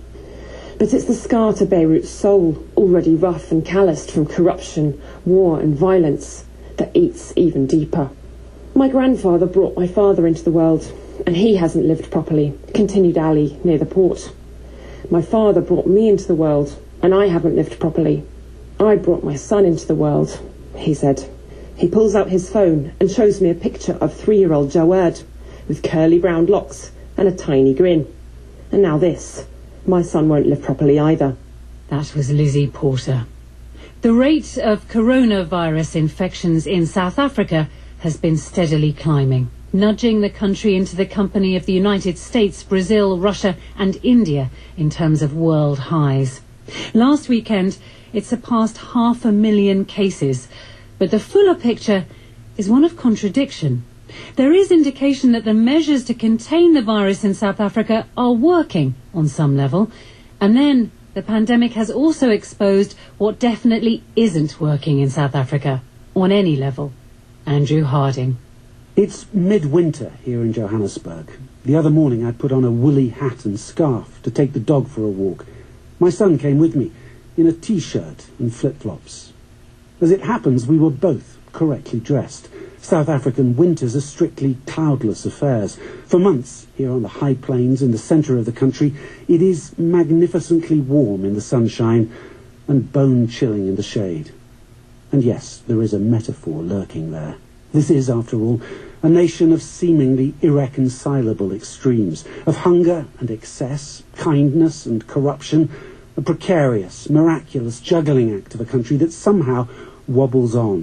But it's the scar to Beirut's soul, already rough and calloused from corruption, war and violence, that eats even deeper. "My grandfather brought my father into the world, and he hasn't lived properly," continued Ali near the port. "My father brought me into the world, and I haven't lived properly. I brought my son into the world," he said. He pulls out his phone and shows me a picture of three-year-old Jawad, with curly brown locks and a tiny grin. And now this. My son won't live properly either. That was Lizzie Porter. The rate of coronavirus infections in South Africa has been steadily climbing, nudging the country into the company of the United States, Brazil, Russia and India in terms of world highs. Last weekend, it surpassed half a million cases, but the fuller picture is one of contradiction. There is indication that the measures to contain the virus in South Africa are working on some level, and then the pandemic has also exposed what definitely isn't working in South Africa on any level. Andrew Harding. It's midwinter here in Johannesburg. The other morning I'd put on a woolly hat and scarf to take the dog for a walk. My son came with me in a t-shirt and flip-flops. As it happens, we were both correctly dressed. South African winters are strictly cloudless affairs. For months, here on the high plains in the centre of the country, it is magnificently warm in the sunshine and bone-chilling in the shade. And yes, there is a metaphor lurking there. This is, after all, a nation of seemingly irreconcilable extremes, of hunger and excess, kindness and corruption, a precarious, miraculous juggling act of a country that somehow wobbles on.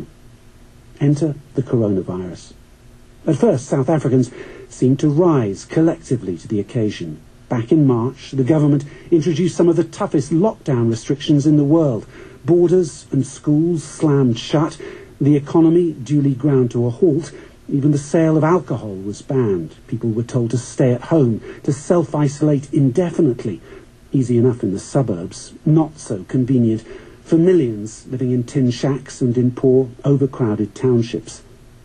Enter the coronavirus. At first, South Africans seemed to rise collectively to the occasion. Back in March, the government introduced some of the toughest lockdown restrictions in the world. Borders and schools slammed shut, the economy duly ground to a halt, even the sale of alcohol was banned. People were told to stay at home, to self-isolate indefinitely. Easy enough in the suburbs, not so convenient for millions living in tin shacks and in poor, overcrowded townships.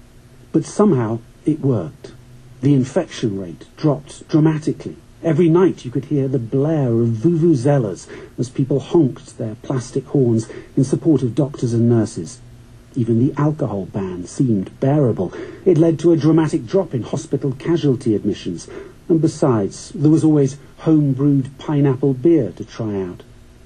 But somehow it worked. The infection rate dropped dramatically. Every night you could hear the blare of vuvuzelas as people honked their plastic horns in support of doctors and nurses. Even the alcohol ban seemed bearable. It led to a dramatic drop in hospital casualty admissions. And besides, there was always home-brewed pineapple beer to try out.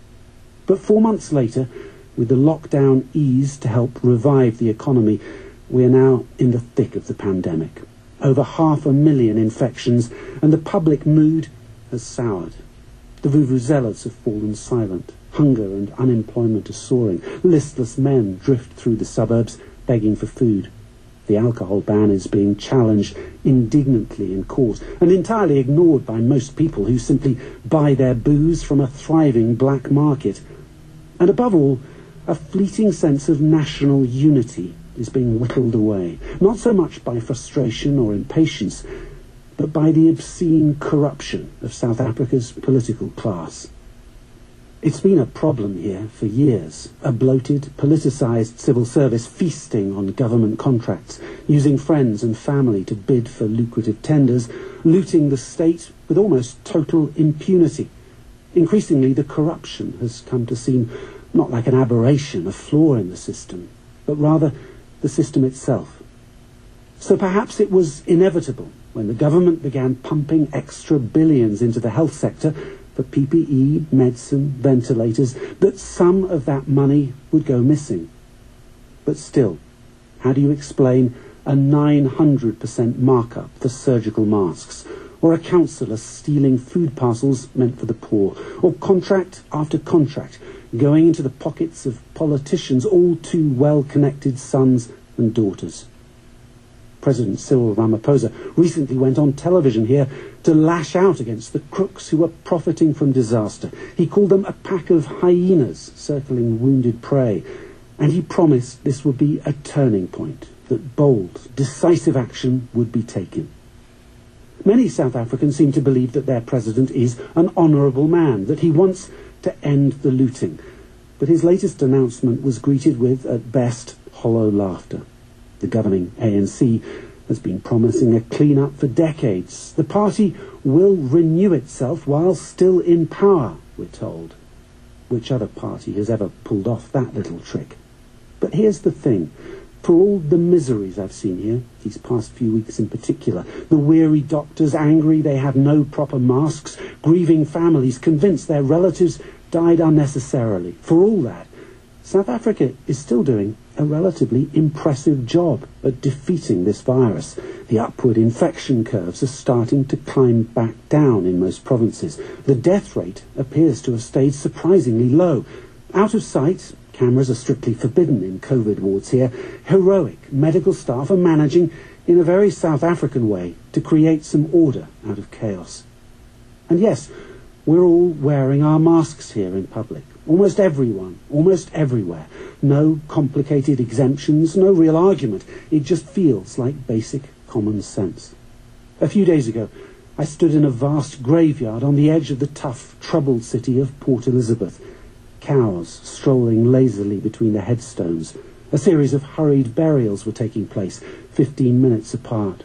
But four months later, with the lockdown eased to help revive the economy, we are now in the thick of the pandemic. Over half a million infections, and the public mood has soured. The vuvuzelas have fallen silent. Hunger and unemployment are soaring. Listless men drift through the suburbs, begging for food. The alcohol ban is being challenged indignantly in court and entirely ignored by most people who simply buy their booze from a thriving black market. And above all, a fleeting sense of national unity is being whittled away, not so much by frustration or impatience, but by the obscene corruption of South Africa's political class. It's been a problem here for years, a bloated, politicised civil service feasting on government contracts, using friends and family to bid for lucrative tenders, looting the state with almost total impunity. Increasingly, the corruption has come to seem not like an aberration, a flaw in the system, but rather the system itself. So perhaps it was inevitable when the government began pumping extra billions into the health sector for P P E, medicine, ventilators, that some of that money would go missing. But still, how do you explain a nine hundred percent markup for surgical masks, or a councillor stealing food parcels meant for the poor, or contract after contract going into the pockets of politicians' all too well-connected sons and daughters? President Cyril Ramaphosa recently went on television here to lash out against the crooks who were profiting from disaster. He called them a pack of hyenas circling wounded prey, and he promised this would be a turning point, that bold, decisive action would be taken. Many South Africans seem to believe that their president is an honourable man, that he wants to end the looting. But his latest announcement was greeted with, at best, hollow laughter. The governing A N C has been promising a clean-up for decades. The party will renew itself while still in power, we're told. Which other party has ever pulled off that little trick? But here's the thing. For all the miseries I've seen here, these past few weeks in particular, the weary doctors angry they had no proper masks, grieving families convinced their relatives died unnecessarily, for all that, South Africa is still doing a relatively impressive job at defeating this virus. The upward infection curves are starting to climb back down in most provinces. The death rate appears to have stayed surprisingly low. Out of sight, cameras are strictly forbidden in COVID wards here. Heroic medical staff are managing, in a very South African way, to create some order out of chaos. And yes, we're all wearing our masks here in public. Almost everyone, almost everywhere. No complicated exemptions, no real argument. It just feels like basic common sense. A few days ago, I stood in a vast graveyard on the edge of the tough, troubled city of Port Elizabeth. Cows strolling lazily between the headstones. A series of hurried burials were taking place, fifteen minutes apart.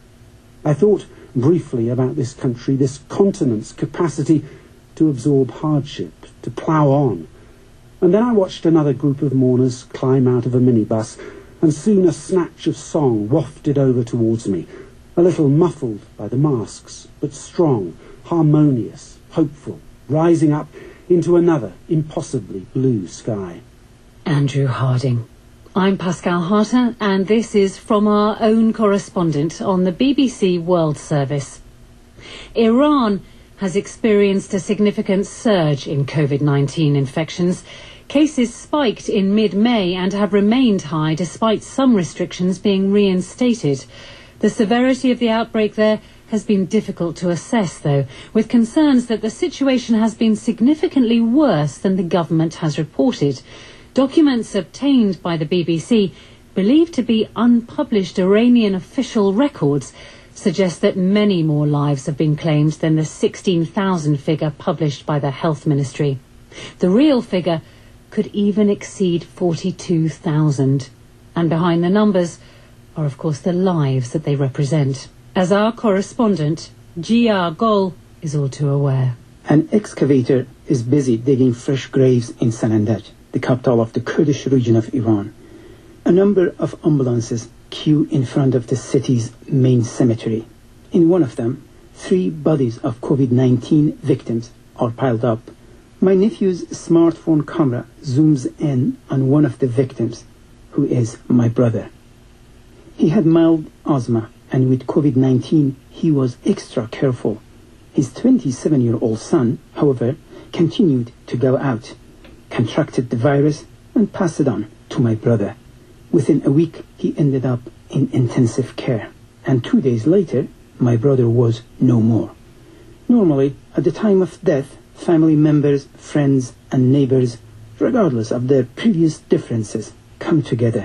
I thought briefly about this country, this continent's capacity to absorb hardship, to plough on. And then I watched another group of mourners climb out of a minibus, and soon a snatch of song wafted over towards me, a little muffled by the masks, but strong, harmonious, hopeful, rising up into another impossibly blue sky. Andrew Harding. I'm Pascal Harter, and this is from our own correspondent on the B B C World Service. Iran has experienced a significant surge in COVID nineteen infections. Cases spiked in mid-May and have remained high despite some restrictions being reinstated. The severity of the outbreak there has been difficult to assess, though, with concerns that the situation has been significantly worse than the government has reported. Documents obtained by the B B C, believed to be unpublished Iranian official records, suggest that many more lives have been claimed than the sixteen thousand figure published by the Health Ministry. The real figure could even exceed forty-two thousand. And behind the numbers are, of course, the lives that they represent. As our correspondent, G R Gol, is all too aware. An excavator is busy digging fresh graves in Sanandaj, the capital of the Kurdish region of Iran. A number of ambulances queue in front of the city's main cemetery. In one of them, three bodies of COVID nineteen victims are piled up. My nephew's smartphone camera zooms in on one of the victims, who is my brother. He had mild asthma, and with COVID nineteen, he was extra careful. His twenty-seven-year-old son, however, continued to go out, contracted the virus, and passed it on to my brother. Within a week, he ended up in intensive care, and two days later, my brother was no more. Normally, at the time of death, family members, friends, and neighbors, regardless of their previous differences, come together,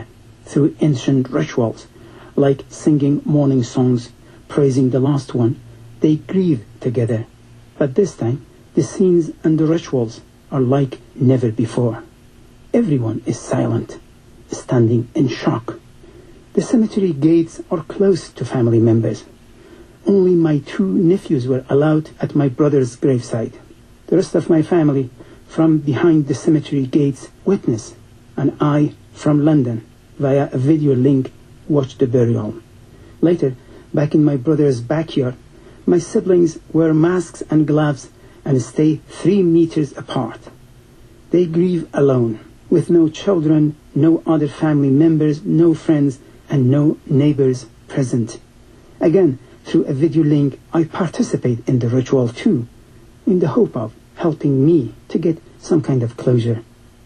through ancient rituals, like singing morning songs, praising the lost one. They grieve together. But this time, the scenes and the rituals are like never before. Everyone is silent, standing in shock. The cemetery gates are closed to family members. Only my two nephews were allowed at my brother's graveside. The rest of my family, from behind the cemetery gates, witnessed, and I, from London, via a video link, watched the burial. Later, back in my brother's backyard, my siblings wear masks and gloves and stay three meters apart. They grieve alone, with no children, no other family members, no friends, and no neighbors present. Again, through a video link, I participate in the ritual too, in the hope of helping me to get some kind of closure.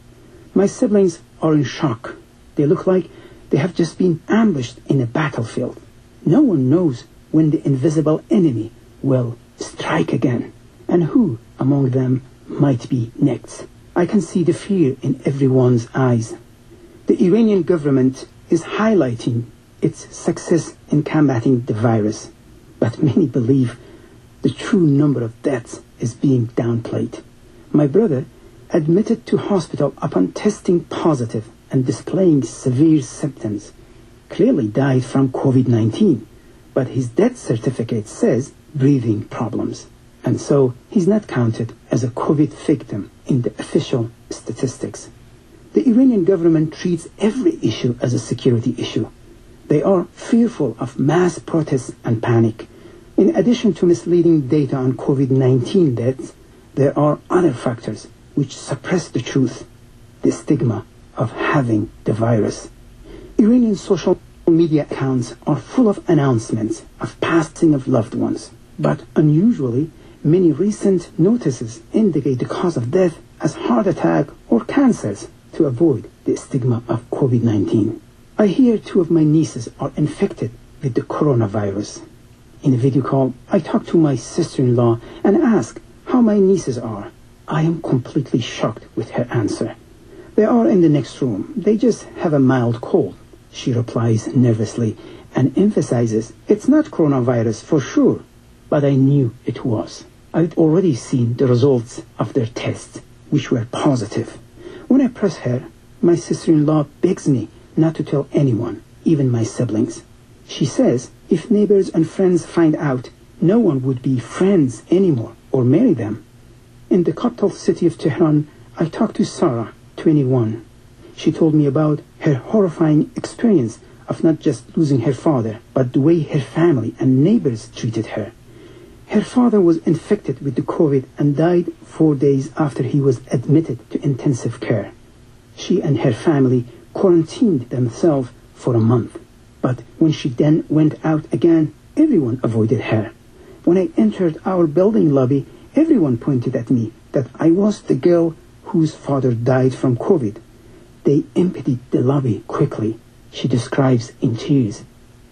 My siblings are in shock. They look like they have just been ambushed in a battlefield. No one knows when the invisible enemy will strike again, and who among them might be next. I can see the fear in everyone's eyes. The Iranian government is highlighting its success in combating the virus, but many believe the true number of deaths is being downplayed. My brother, admitted to hospital upon testing positive and displaying severe symptoms, clearly died from COVID nineteen, but his death certificate says breathing problems, and so he's not counted as a COVID victim in the official statistics. The Iranian government treats every issue as a security issue. They are fearful of mass protests and panic. In addition to misleading data on COVID nineteen deaths, there are other factors which suppress the truth, the stigma of having the virus. Iranian social media accounts are full of announcements of passing of loved ones, but unusually, many recent notices indicate the cause of death as heart attack or cancers to avoid the stigma of COVID nineteen. I hear two of my nieces are infected with the coronavirus. In a video call, I talk to my sister-in-law and ask how my nieces are. I am completely shocked with her answer. They are in the next room. They just have a mild cold, she replies nervously and emphasizes it's not coronavirus for sure, but I knew it was. I'd already seen the results of their tests, which were positive. When I press her, my sister-in-law begs me not to tell anyone, even my siblings. She says if neighbors and friends find out, no one would be friends anymore or marry them. In the capital city of Tehran, I talked to Sarah, twenty-one. She told me about her horrifying experience of not just losing her father, but the way her family and neighbors treated her. Her father was infected with the COVID and died four days after he was admitted to intensive care. She and her family quarantined themselves for a month. But when she then went out again, everyone avoided her. When I entered our building lobby, everyone pointed at me that I was the girl whose father died from COVID. They emptied the lobby quickly, she describes in tears.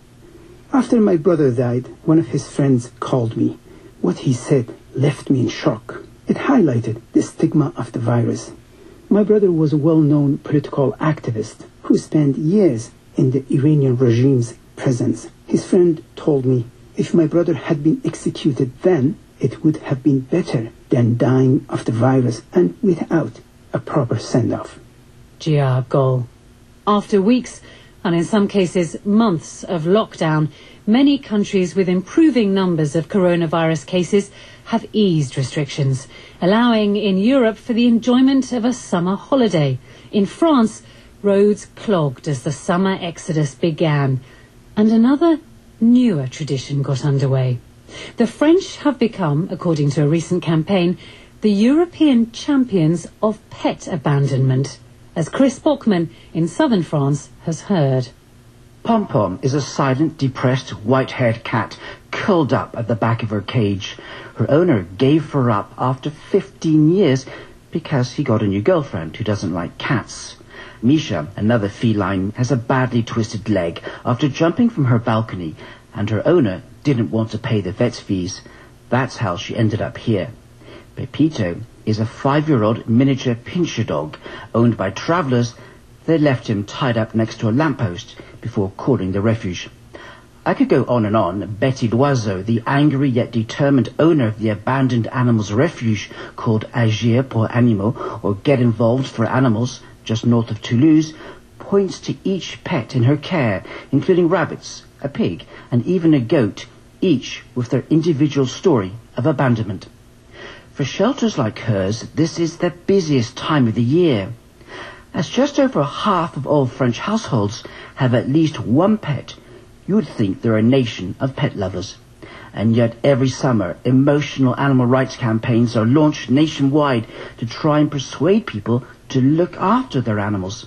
After my brother died, one of his friends called me. What he said left me in shock. It highlighted the stigma of the virus. My brother was a well-known political activist who spent years in the Iranian regime's presence. His friend told me if my brother had been executed then, it would have been better than dying of the virus and without a proper send-off. Gia Gol. After weeks, and in some cases months of lockdown, many countries with improving numbers of coronavirus cases have eased restrictions, allowing in Europe for the enjoyment of a summer holiday. In France, roads clogged as the summer exodus began, and another newer tradition got underway. The French have become, according to a recent campaign, the European champions of pet abandonment, as Chris Bockman in southern France has heard. Pom Pom is a silent, depressed, white-haired cat curled up at the back of her cage. Her owner gave her up after fifteen years because he got a new girlfriend who doesn't like cats. Misha, another feline, has a badly twisted leg after jumping from her balcony, and her owner didn't want to pay the vet's fees. That's how she ended up here. Pepito is a five-year-old miniature pinscher dog owned by travelers they left him tied up next to a lamppost before calling the refuge. I could go on and on. Betty Loiseau, the angry yet determined owner of the abandoned animals refuge called Agir pour Animaux, or Get Involved for Animals, just north of Toulouse, points to each pet in her care, including rabbits, a pig, and even a goat, each with their individual story of abandonment. For shelters like hers, this is the busiest time of the year, as just over half of all French households have at least one pet. You would think they're a nation of pet lovers. And yet every summer, emotional animal rights campaigns are launched nationwide to try and persuade people to look after their animals.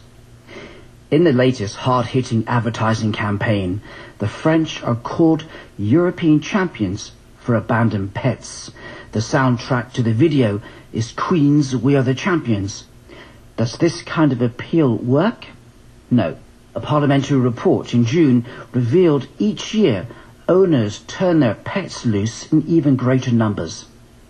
In the latest hard-hitting advertising campaign, the French are called European champions for abandoned pets. The soundtrack to the video is Queen's We Are the Champions. Does this kind of appeal work? No. A parliamentary report in June revealed each year owners turn their pets loose in even greater numbers.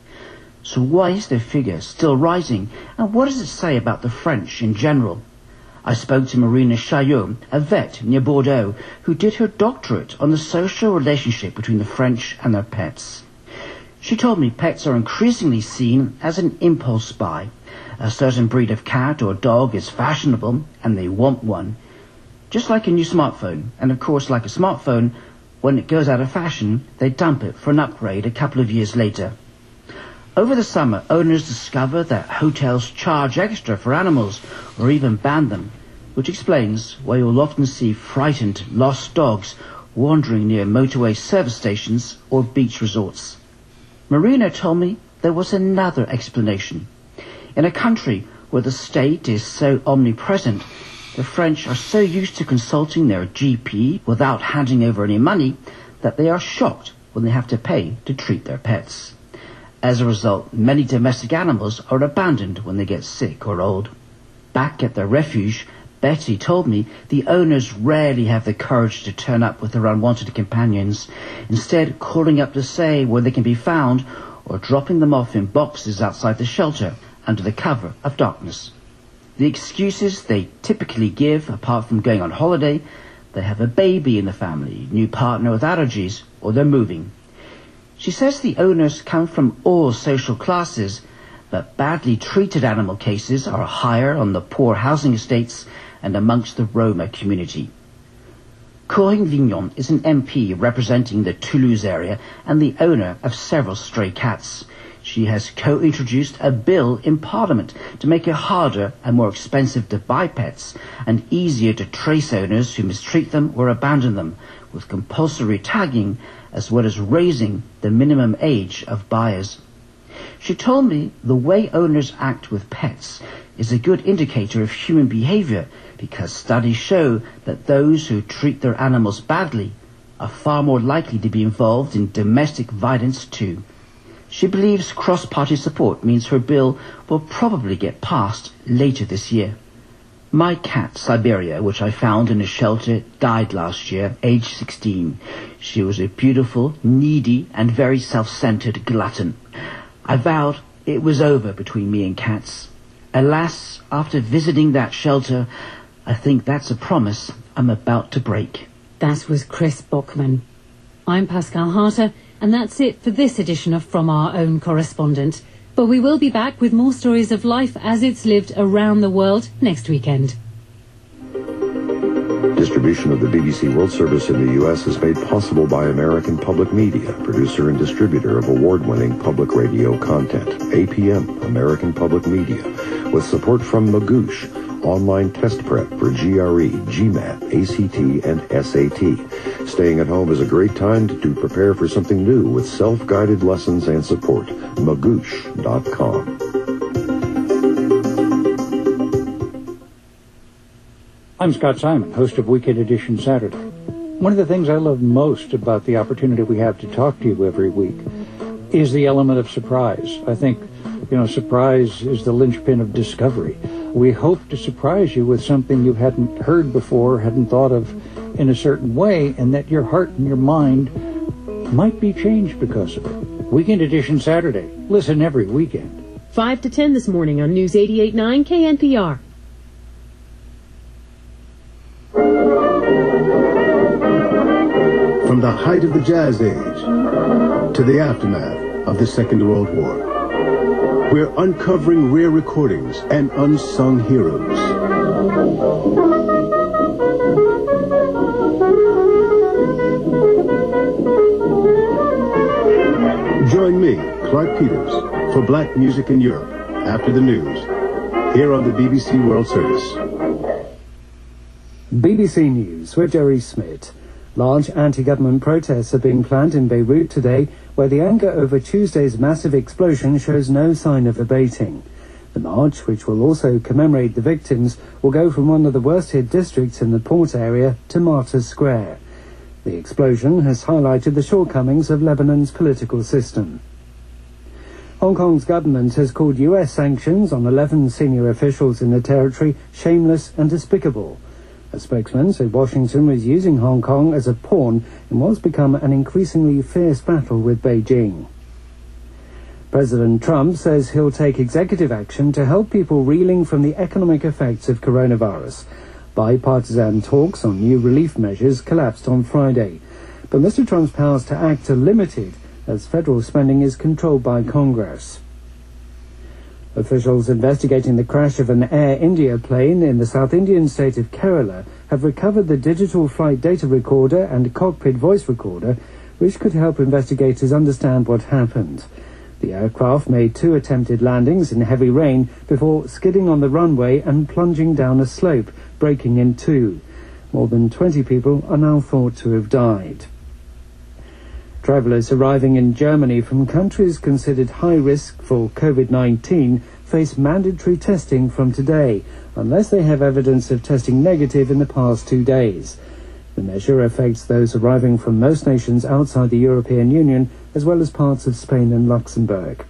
So why is their figure still rising, and what does it say about the French in general? I spoke to Marina Chaillot, a vet near Bordeaux, who did her doctorate on the social relationship between the French and their pets. She told me pets are increasingly seen as an impulse buy. A certain breed of cat or dog is fashionable, and they want one. Just like a new smartphone, and of course like a smartphone, when it goes out of fashion, they dump it for an upgrade a couple of years later. Over the summer, owners discover that hotels charge extra for animals, or even ban them, which explains why you'll often see frightened, lost dogs wandering near motorway service stations or beach resorts. Marina told me there was another explanation. In a country where the state is so omnipresent, the French are so used to consulting their G P without handing over any money that they are shocked when they have to pay to treat their pets. As a result, many domestic animals are abandoned when they get sick or old. Back at their refuge, Betty told me the owners rarely have the courage to turn up with their unwanted companions, instead calling up to say where they can be found or dropping them off in boxes outside the shelter under the cover of darkness. The excuses they typically give, apart from going on holiday, they have a baby in the family, new partner with allergies, or they're moving. She says the owners come from all social classes, but badly treated animal cases are higher on the poor housing estates and amongst the Roma community. Corinne Vignon is an M P representing the Toulouse area and the owner of several stray cats. She has co-introduced a bill in Parliament to make it harder and more expensive to buy pets and easier to trace owners who mistreat them or abandon them, with compulsory tagging as well as raising the minimum age of buyers. She told me the way owners act with pets is a good indicator of human behavior because studies show that those who treat their animals badly are far more likely to be involved in domestic violence too. She believes cross-party support means her bill will probably get passed later this year. My cat, Siberia, which I found in a shelter, died last year, aged sixteen. She was a beautiful, needy, and very self-centered glutton. I vowed it was over between me and cats. Alas, after visiting that shelter, I think that's a promise I'm about to break. That was Chris Bockman. I'm Pascal Harter, and that's it for this edition of From Our Own Correspondent. But we will be back with more stories of life as it's lived around the world next weekend. Distribution of the B B C World Service in the U S is made possible by American Public Media, producer and distributor of award-winning public radio content. A P M, American Public Media, with support from Magoosh, online test prep for G R E, GMAT, A C T, and S A T. Staying at home is a great time to, to prepare for something new with self-guided lessons and support. Magoosh dot com. I'm Scott Simon, host of Weekend Edition Saturday. One of the things I love most about the opportunity we have to talk to you every week is the element of surprise. I think, you know, surprise is the linchpin of discovery. We hope to surprise you with something you hadn't heard before, hadn't thought of in a certain way, and that your heart and your mind might be changed because of it. Weekend Edition Saturday. Listen every weekend. five to ten this morning on News eighty-eight point nine K N P R. From the height of the Jazz Age to the aftermath of the Second World War, we're uncovering rare recordings and unsung heroes. Join me, Clark Peters, for Black Music in Europe after the news, here on the B B C World Service. B B C News with Jerry Smith. Large anti-government protests are being planned in Beirut today, where the anger over Tuesday's massive explosion shows no sign of abating. The march, which will also commemorate the victims, will go from one of the worst-hit districts in the port area to Martyrs Square. The explosion has highlighted the shortcomings of Lebanon's political system. Hong Kong's government has called U S sanctions on eleven senior officials in the territory shameless and despicable. A spokesman said Washington was using Hong Kong as a pawn in what's become an increasingly fierce battle with Beijing. President Trump says he'll take executive action to help people reeling from the economic effects of coronavirus. Bipartisan talks on new relief measures collapsed on Friday, but Mister Trump's powers to act are limited as federal spending is controlled by Congress. Officials investigating the crash of an Air India plane in the South Indian state of Kerala have recovered the digital flight data recorder and cockpit voice recorder, which could help investigators understand what happened. The aircraft made two attempted landings in heavy rain before skidding on the runway and plunging down a slope, breaking in two. More than twenty people are now thought to have died. Travellers arriving in Germany from countries considered high risk for COVID nineteen face mandatory testing from today, unless they have evidence of testing negative in the past two days. The measure affects those arriving from most nations outside the European Union, as well as parts of Spain and Luxembourg.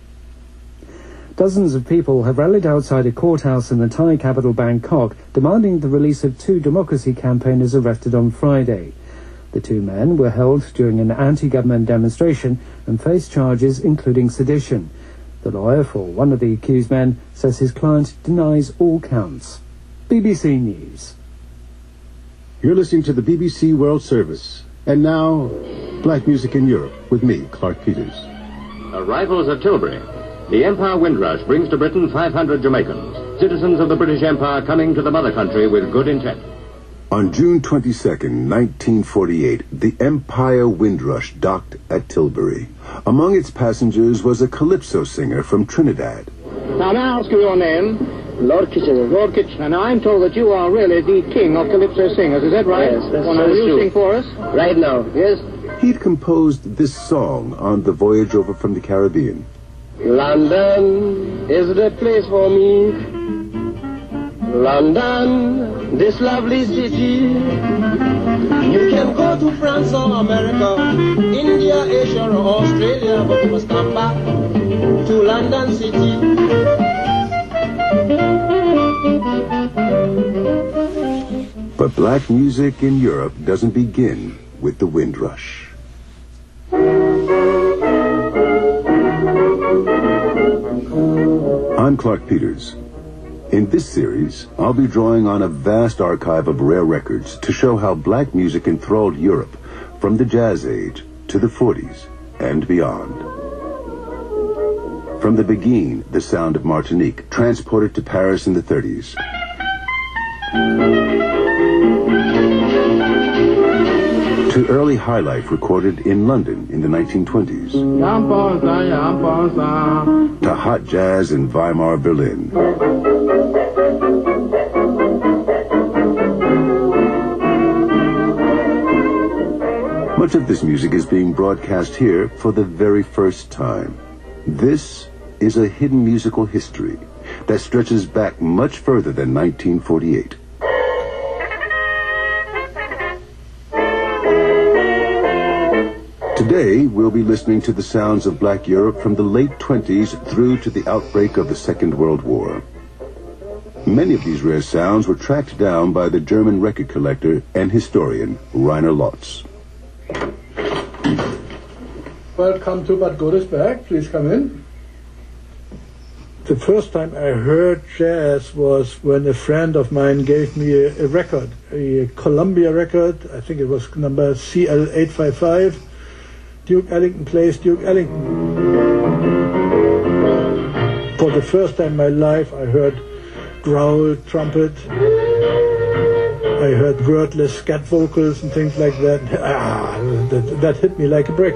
Dozens of people have rallied outside a courthouse in the Thai capital Bangkok, demanding the release of two democracy campaigners arrested on Friday. The two men were held during an anti-government demonstration and faced charges including sedition. The lawyer for one of the accused men says his client denies all counts. B B C News. You're listening to the B B C World Service. And now, Black Music in Europe with me, Clark Peters. Arrivals at Tilbury. The Empire Windrush brings to Britain five hundred Jamaicans, citizens of the British Empire coming to the mother country with good intent. On June twenty-second, nineteen forty-eight, the Empire Windrush docked at Tilbury. Among its passengers was a calypso singer from Trinidad. Now, may I ask you your name? Lord Kitchener. Lord Kitchener. Now, I'm told that you are really the king of calypso singers. Is that right? Yes, that's well, now, will you true. sing for us? Right now. Yes. He'd composed this song on the voyage over from the Caribbean. London is the place for me. London, this lovely city. You can go to France or America, India, Asia or Australia, but you must come back to London City. But black music in Europe doesn't begin with the Windrush. I'm Clark Peters. In this series, I'll be drawing on a vast archive of rare records to show how black music enthralled Europe from the Jazz Age to the forties and beyond. From the Beguine, the sound of Martinique, transported to Paris in the thirties. To early highlife recorded in London in the nineteen twenties. To hot jazz in Weimar, Berlin. Much of this music is being broadcast here for the very first time. This is a hidden musical history that stretches back much further than nineteen forty-eight. Today, we'll be listening to the sounds of black Europe from the late twenties through to the outbreak of the Second World War. Many of these rare sounds were tracked down by the German record collector and historian Rainer Lotz. Welcome to Bad Godesberg. Please come in. The first time I heard jazz was when a friend of mine gave me a, a record, a Columbia record. I think it was number C L eight fifty-five. Duke Ellington plays Duke Ellington. For the first time in my life, I heard growl trumpet. I heard wordless scat vocals and things like that. Ah, that, that hit me like a brick.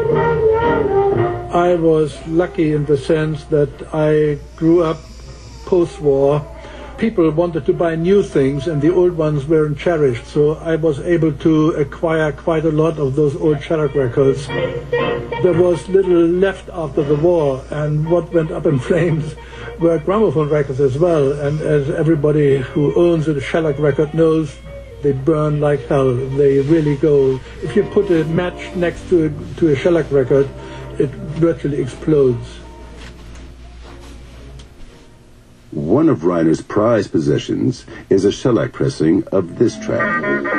I was lucky in the sense that I grew up post-war. People wanted to buy new things and the old ones weren't cherished, so I was able to acquire quite a lot of those old shellac records. There was little left after the war, and what went up in flames were gramophone records as well, and as everybody who owns a shellac record knows, they burn like hell. They really go. If you put a match next to a, to a shellac record, it virtually explodes. One of Reiner's prized possessions is a shellac pressing of this track.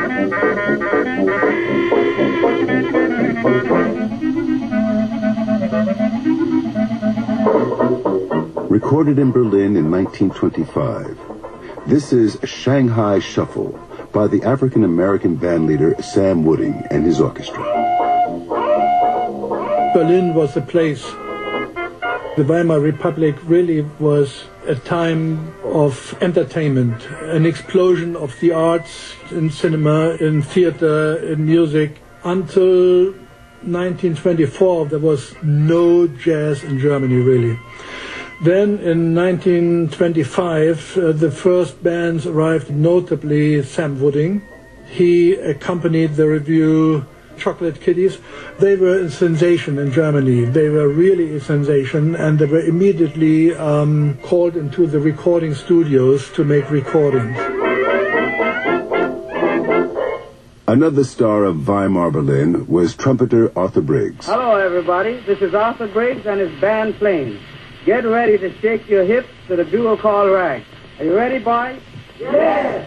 Recorded in Berlin in nineteen twenty-five, this is Shanghai Shuffle by the African-American bandleader Sam Wooding and his orchestra. Berlin was a place. The Weimar Republic really was a time of entertainment, an explosion of the arts in cinema, in theater, in music. Until nineteen twenty-four, there was no jazz in Germany, really. Then in nineteen twenty-five, uh, the first bands arrived, notably Sam Wooding. He accompanied the review Chocolate Kitties. They were a sensation in Germany. They were really a sensation, and they were immediately um, called into the recording studios to make recordings. Another star of Weimar Berlin was trumpeter Arthur Briggs. Hello, everybody. This is Arthur Briggs and his band Flames. Get ready to shake your hips to the duo called Rag. Are you ready, boys? Yes!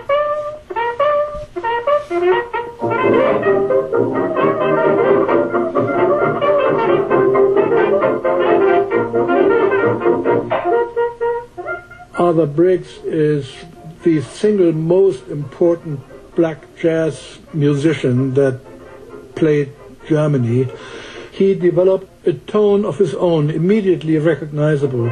Arthur Briggs is the single most important black jazz musician that played Germany. He developed a tone of his own, immediately recognizable.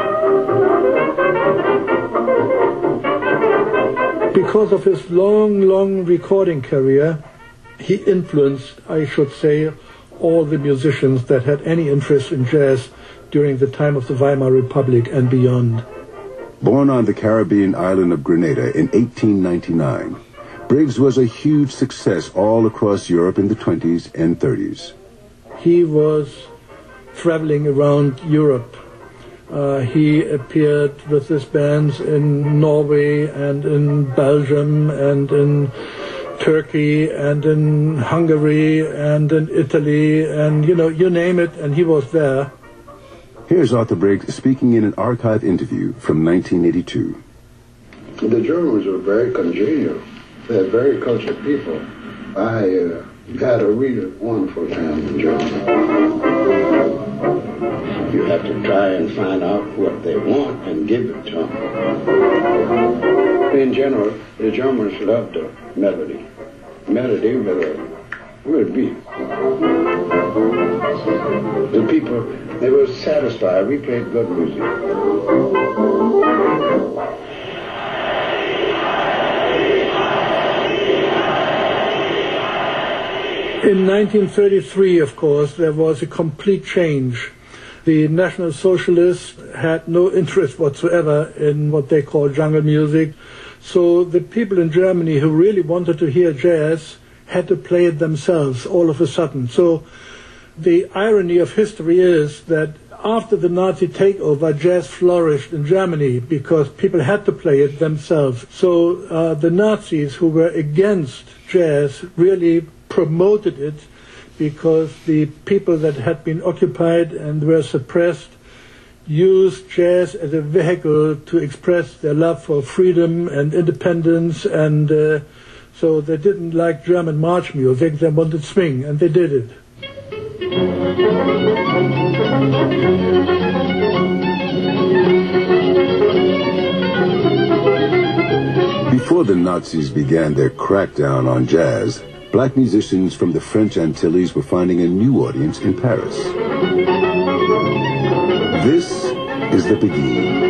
Because of his long, long recording career, he influenced, I should say, all the musicians that had any interest in jazz during the time of the Weimar Republic and beyond. Born on the Caribbean island of Grenada in eighteen ninety-nine, Briggs was a huge success all across Europe in the twenties and thirties. He was traveling around Europe. Uh, he appeared with his bands in Norway and in Belgium and in Turkey and in Hungary and in Italy and, you know, you name it, and he was there. Here's Arthur Briggs speaking in an archive interview from nineteen eighty-two. The Germans were very congenial. They're very cultured people. I uh, had a really wonderful time in Germany. You have to try and find out what they want and give it to them. In general, the Germans loved the melody. Melody with a good beat. The people, they were satisfied. We played good music. In nineteen thirty-three, of course, there was a complete change. The National Socialists had no interest whatsoever in what they call jungle music. So the people in Germany who really wanted to hear jazz had to play it themselves all of a sudden. So the irony of history is that after the Nazi takeover, jazz flourished in Germany because people had to play it themselves. So uh, the Nazis who were against jazz really promoted it because the people that had been occupied and were suppressed used jazz as a vehicle to express their love for freedom and independence, and uh, so they didn't like German march music, they wanted swing, and they did it. Before the Nazis began their crackdown on jazz, black musicians from the French Antilles were finding a new audience in Paris. This is the Beguine.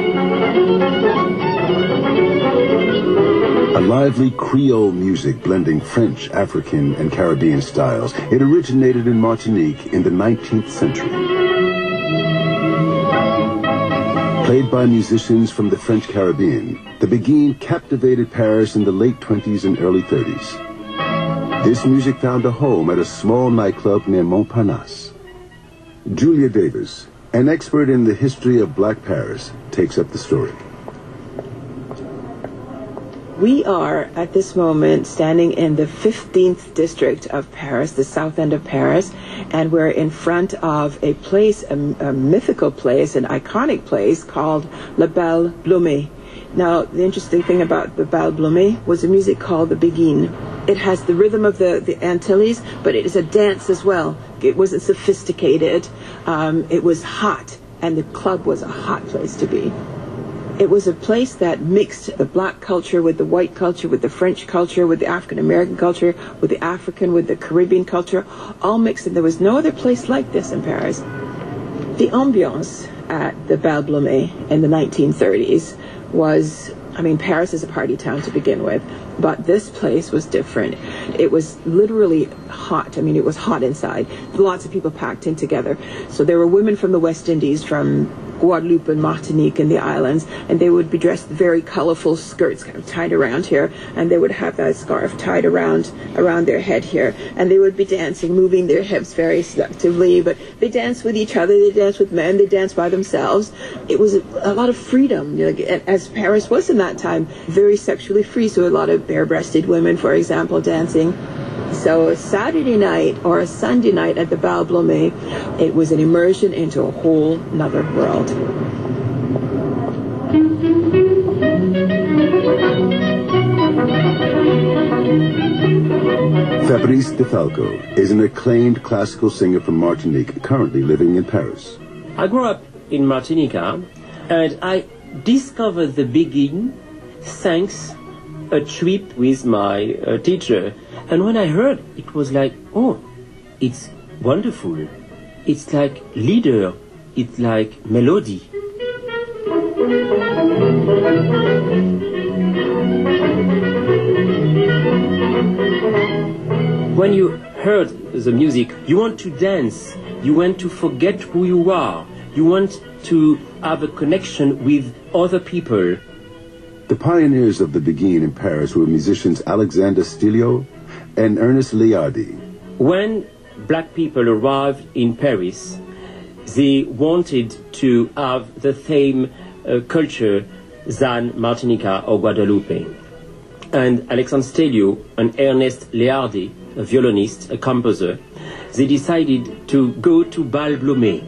A lively Creole music blending French, African, and Caribbean styles. It originated in Martinique in the nineteenth century. Played by musicians from the French Caribbean, the Beguine captivated Paris in the late twenties and early thirties. This music found a home at a small nightclub near Montparnasse. Julia Davis, an expert in the history of Black Paris, takes up the story. We are, at this moment, standing in the fifteenth district of Paris, the south end of Paris, and we're in front of a place, a, a mythical place, an iconic place called Le Bal Blomet. Now, the interesting thing about the Bal Blomet was a music called the Beguine. It has the rhythm of the, the Antilles, but it is a dance as well. It wasn't sophisticated. Um, it was hot, and the club was a hot place to be. It was a place that mixed the black culture with the white culture, with the French culture, with the African American culture, with the African, with the Caribbean culture, all mixed, and there was no other place like this in Paris. The ambiance at the Bal Blomet in the nineteen thirties was, I mean, Paris is a party town to begin with, but this place was different. It was literally hot. I mean, it was hot inside. Lots of people packed in together. So there were women from the West Indies, from Guadeloupe and Martinique and the islands, and they would be dressed very colorful skirts kind of tied around here, and they would have that scarf tied around around their head here, and they would be dancing, moving their hips very seductively, but they danced with each other, they danced with men, they danced by themselves. It was a, a lot of freedom, you know, as Paris was in that time, very sexually free, so a lot of bare-breasted women, for example, dancing. So a Saturday night or a Sunday night at the Bal Blomet, it was an immersion into a whole nother world. Fabrice Defalco is an acclaimed classical singer from Martinique, currently living in Paris. I grew up in Martinica, and I discovered the Beguine thanks a trip with my uh, teacher. And when I heard, it was like, oh, it's wonderful. It's like leader. It's like melody. When you heard the music, you want to dance. You want to forget who you are. You want to have a connection with other people. The pioneers of the Beguine in Paris were musicians Alexander Stillio and Ernest Liardi. When black people arrived in Paris, they wanted to have the same uh, culture than Martinica or Guadeloupe. And Alexander Stillio and Ernest Liardi, a violinist, a composer, they decided to go to Bal Blomet.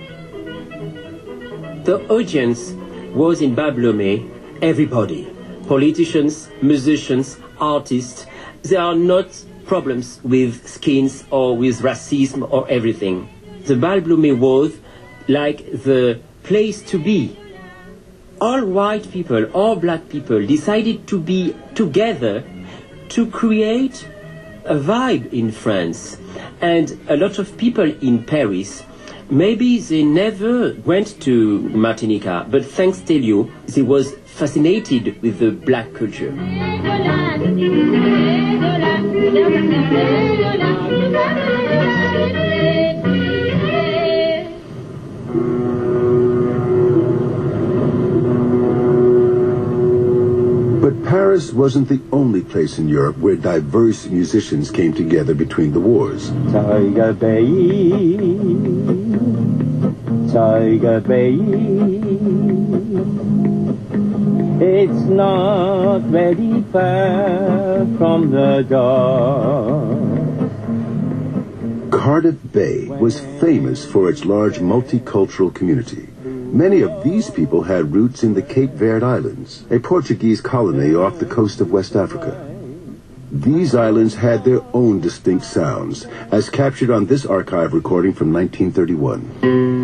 The audience was in Bal Blomet everybody. Politicians, musicians, artists. There are not problems with skins or with racism or everything. The Bal Blomet was like the place to be. All white people, all black people decided to be together to create a vibe in France. And a lot of people in Paris, maybe they never went to Martinica, but thanks to you, they was fascinated with the black culture. But Paris wasn't the only place in Europe where diverse musicians came together between the wars. Tiger Bay, Tiger Bay, it's not very far from the door. Cardiff Bay was famous for its large multicultural community. Many of these people had roots in the Cape Verde Islands, a Portuguese colony off the coast of West Africa. These islands had their own distinct sounds, as captured on this archive recording from nineteen thirty-one.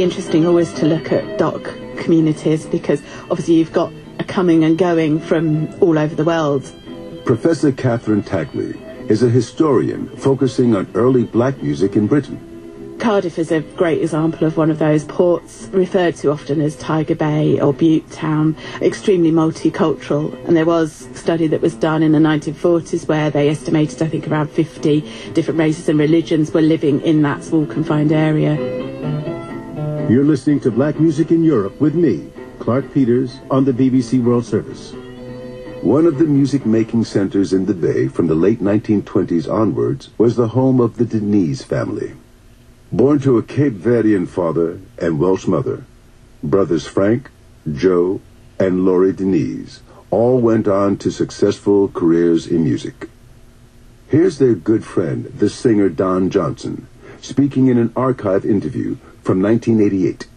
interesting always to look at dock communities, because obviously you've got a coming and going from all over the world. Professor Catherine Tagley is a historian focusing on early black music in Britain. Cardiff is a great example of one of those ports, referred to often as Tiger Bay or Butte Town, extremely multicultural. And there was a study that was done in the nineteen forties where they estimated, I think, around fifty different races and religions were living in that small confined area. You're listening to Black Music in Europe with me, Clark Peters, on the B B C World Service. One of the music-making centers in the Bay from the late nineteen twenties onwards was the home of the Denise family. Born to a Cape Verdean father and Welsh mother, brothers Frank, Joe, and Laurie Denise all went on to successful careers in music. Here's their good friend, the singer Don Johnson, speaking in an archive interview from nineteen eighty-eight.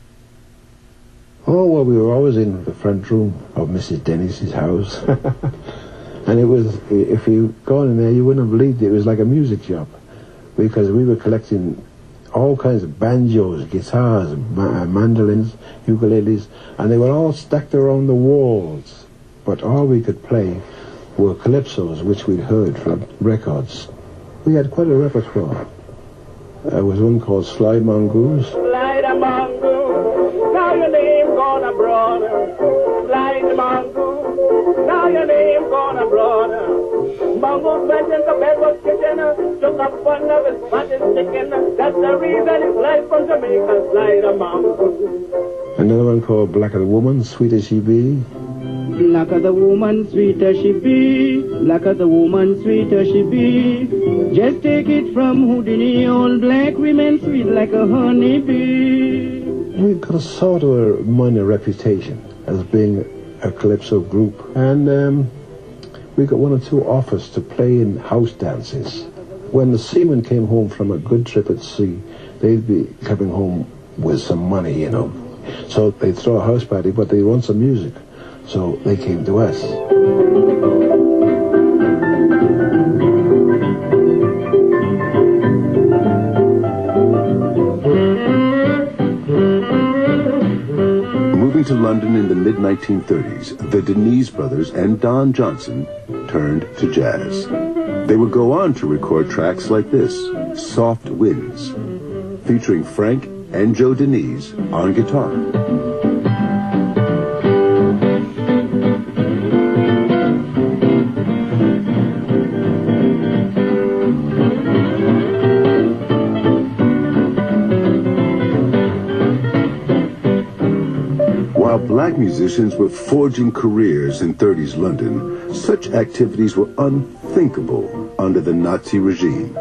Oh, well, we were always in the front room of Missus Dennis's house. And it was, if you go in there, you wouldn't have believed it. It was like a music shop, because we were collecting all kinds of banjos, guitars, ma- mandolins, ukuleles, and they were all stacked around the walls. But all we could play were calypsos, which we'd heard from records. We had quite a repertoire. There was one called Slide Mongoose. Slide a mongoose, now your name gone abroad. Slide a mongoose, now your name gone abroad. Mongoose went into Bedward's kitchen, took up one of his fattest chicken. That's the reason his life from Jamaica. Slide a mongoose. Another one called Black of the Woman, Sweet as She Be. Black of the woman, sweet as she be. Black of the woman, sweet as she be. Just take it from Houdini, old black women, sweet like a honeybee. We've got a sort of a minor reputation as being a calypso group, and um, we got one or two offers to play in house dances. When the seamen came home from a good trip at sea, they'd be coming home with some money, you know. So they'd throw a house party, but they want some music. So they came to us. Moving to London in the mid nineteen thirties, the Denise brothers and Don Johnson turned to jazz. They would go on to record tracks like this, Soft Winds, featuring Frank and Joe Denise on guitar. While black musicians were forging careers in thirties London, such activities were unthinkable under the Nazi regime.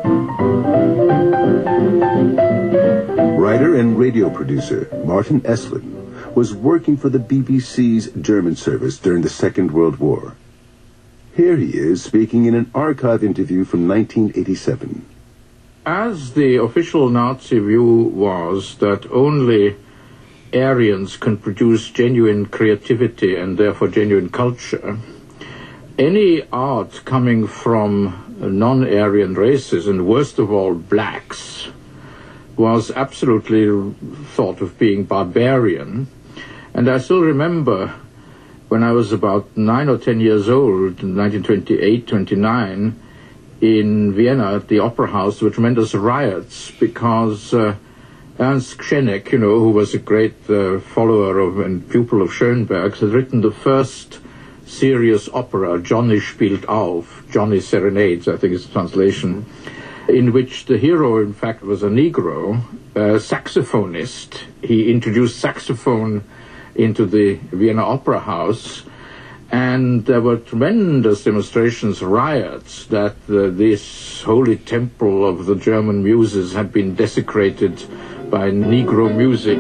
Writer and radio producer Martin Esslin was working for the B B C's German service during the Second World War. Here he is speaking in an archive interview from nineteen eighty-seven. As the official Nazi view was that only Aryans can produce genuine creativity and therefore genuine culture, any art coming from non-Aryan races, and worst of all blacks, was absolutely thought of being barbarian. And I still remember when I was about nine or ten years old, in nineteen twenty-eight, twenty-nine, in Vienna at the Opera House, there were tremendous riots because uh, Ernst Kschenek, you know, who was a great uh, follower of and pupil of Schoenberg's, had written the first serious opera, Johnny spielt auf, Johnny Serenades, I think is the translation, in which the hero, in fact, was a Negro, a saxophonist. He introduced saxophone into the Vienna Opera House, and there were tremendous demonstrations, riots, that uh, this holy temple of the German muses had been desecrated by Negro music.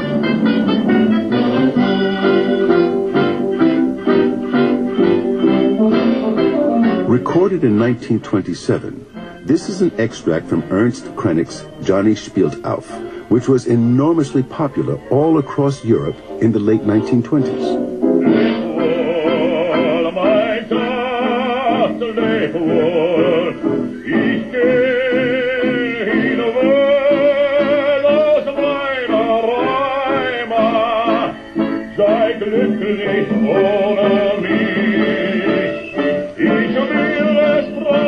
Recorded in nineteen twenty-seven, this is an extract from Ernst Krenek's Johnny Spielt Auf, which was enormously popular all across Europe in the late nineteen twenties. sei glücklich ohne mich. Ich will es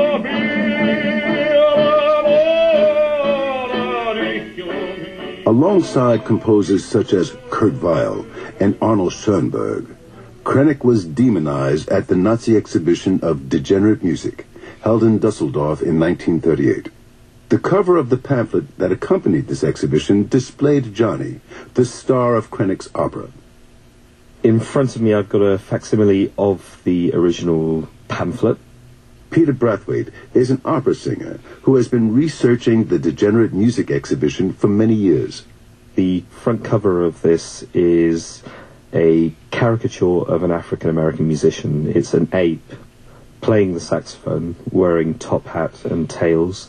probieren. Alongside composers such as Kurt Weill and Arnold Schoenberg, Krennek was demonized at the Nazi exhibition of degenerate music, held in Dusseldorf in nineteen thirty-eight. The cover of the pamphlet that accompanied this exhibition displayed Johnny, the star of Krennek's opera. In front of me I've got a facsimile of the original pamphlet. Peter Brathwaite is an opera singer who has been researching the degenerate music exhibition for many years. The front cover of this is a caricature of an African-American musician. It's an ape playing the saxophone, wearing top hat and tails,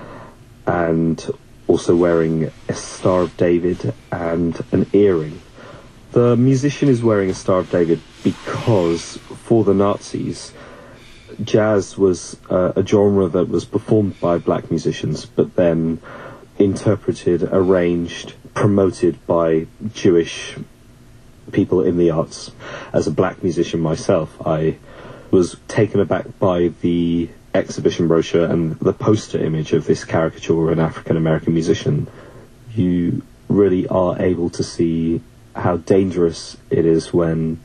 and also wearing a Star of David and an earring. The musician is wearing a Star of David because, for the Nazis, jazz was uh, a genre that was performed by black musicians, but then interpreted, arranged, promoted by Jewish people in the arts. As a black musician myself, I was taken aback by the exhibition brochure and the poster image of this caricature of an African-American musician. You really are able to see how dangerous it is when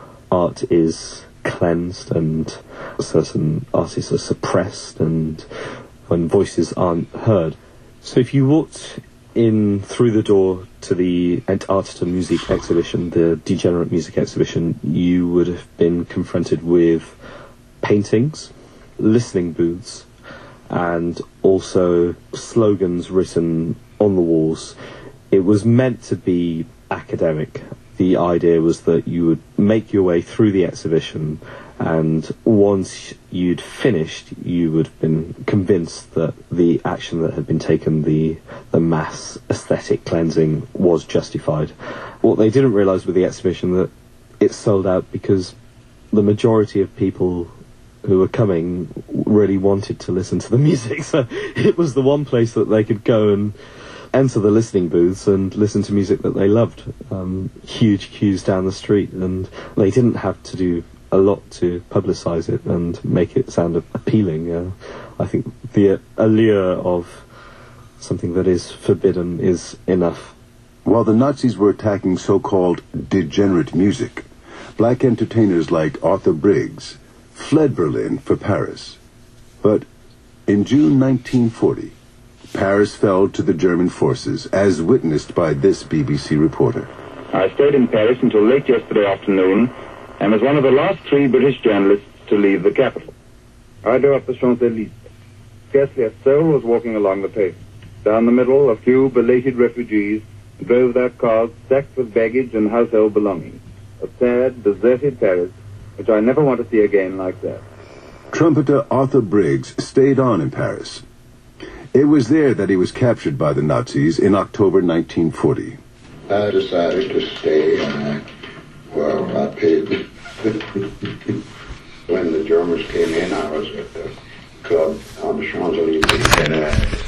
art is cleansed and certain artists are suppressed and when voices aren't heard. So if you walked in through the door to the Entartete Musik exhibition, the Degenerate Music exhibition, you would have been confronted with paintings, listening booths, and also slogans written on the walls. It was meant to be academic. The idea was that you would make your way through the exhibition, and once you'd finished, you would have been convinced that the action that had been taken, the the mass aesthetic cleansing, was justified. What they didn't realise with the exhibition, that it sold out because the majority of people who were coming really wanted to listen to the music, so it was the one place that they could go and enter the listening booths and listen to music that they loved. Um, huge queues down the street, and they didn't have to do a lot to publicise it and make it sound appealing. Uh, I think the allure of something that is forbidden is enough. While the Nazis were attacking so-called degenerate music, black entertainers like Arthur Briggs fled Berlin for Paris. But in June nineteen forty, Paris fell to the German forces, as witnessed by this B B C reporter. I stayed in Paris until late yesterday afternoon and was one of the last three British journalists to leave the capital. I drove up the Champs-Élysées. Scarcely a soul was walking along the pavement. Down the middle, a few belated refugees drove their cars stacked with baggage and household belongings. A sad, deserted Paris, which I never want to see again like that. Trumpeter Arthur Briggs stayed on in Paris. It was there that he was captured by the Nazis in October nineteen forty. I decided to stay, and I, well, I paid. When the Germans came in, I was at the club on the Champs-Élysées, and uh,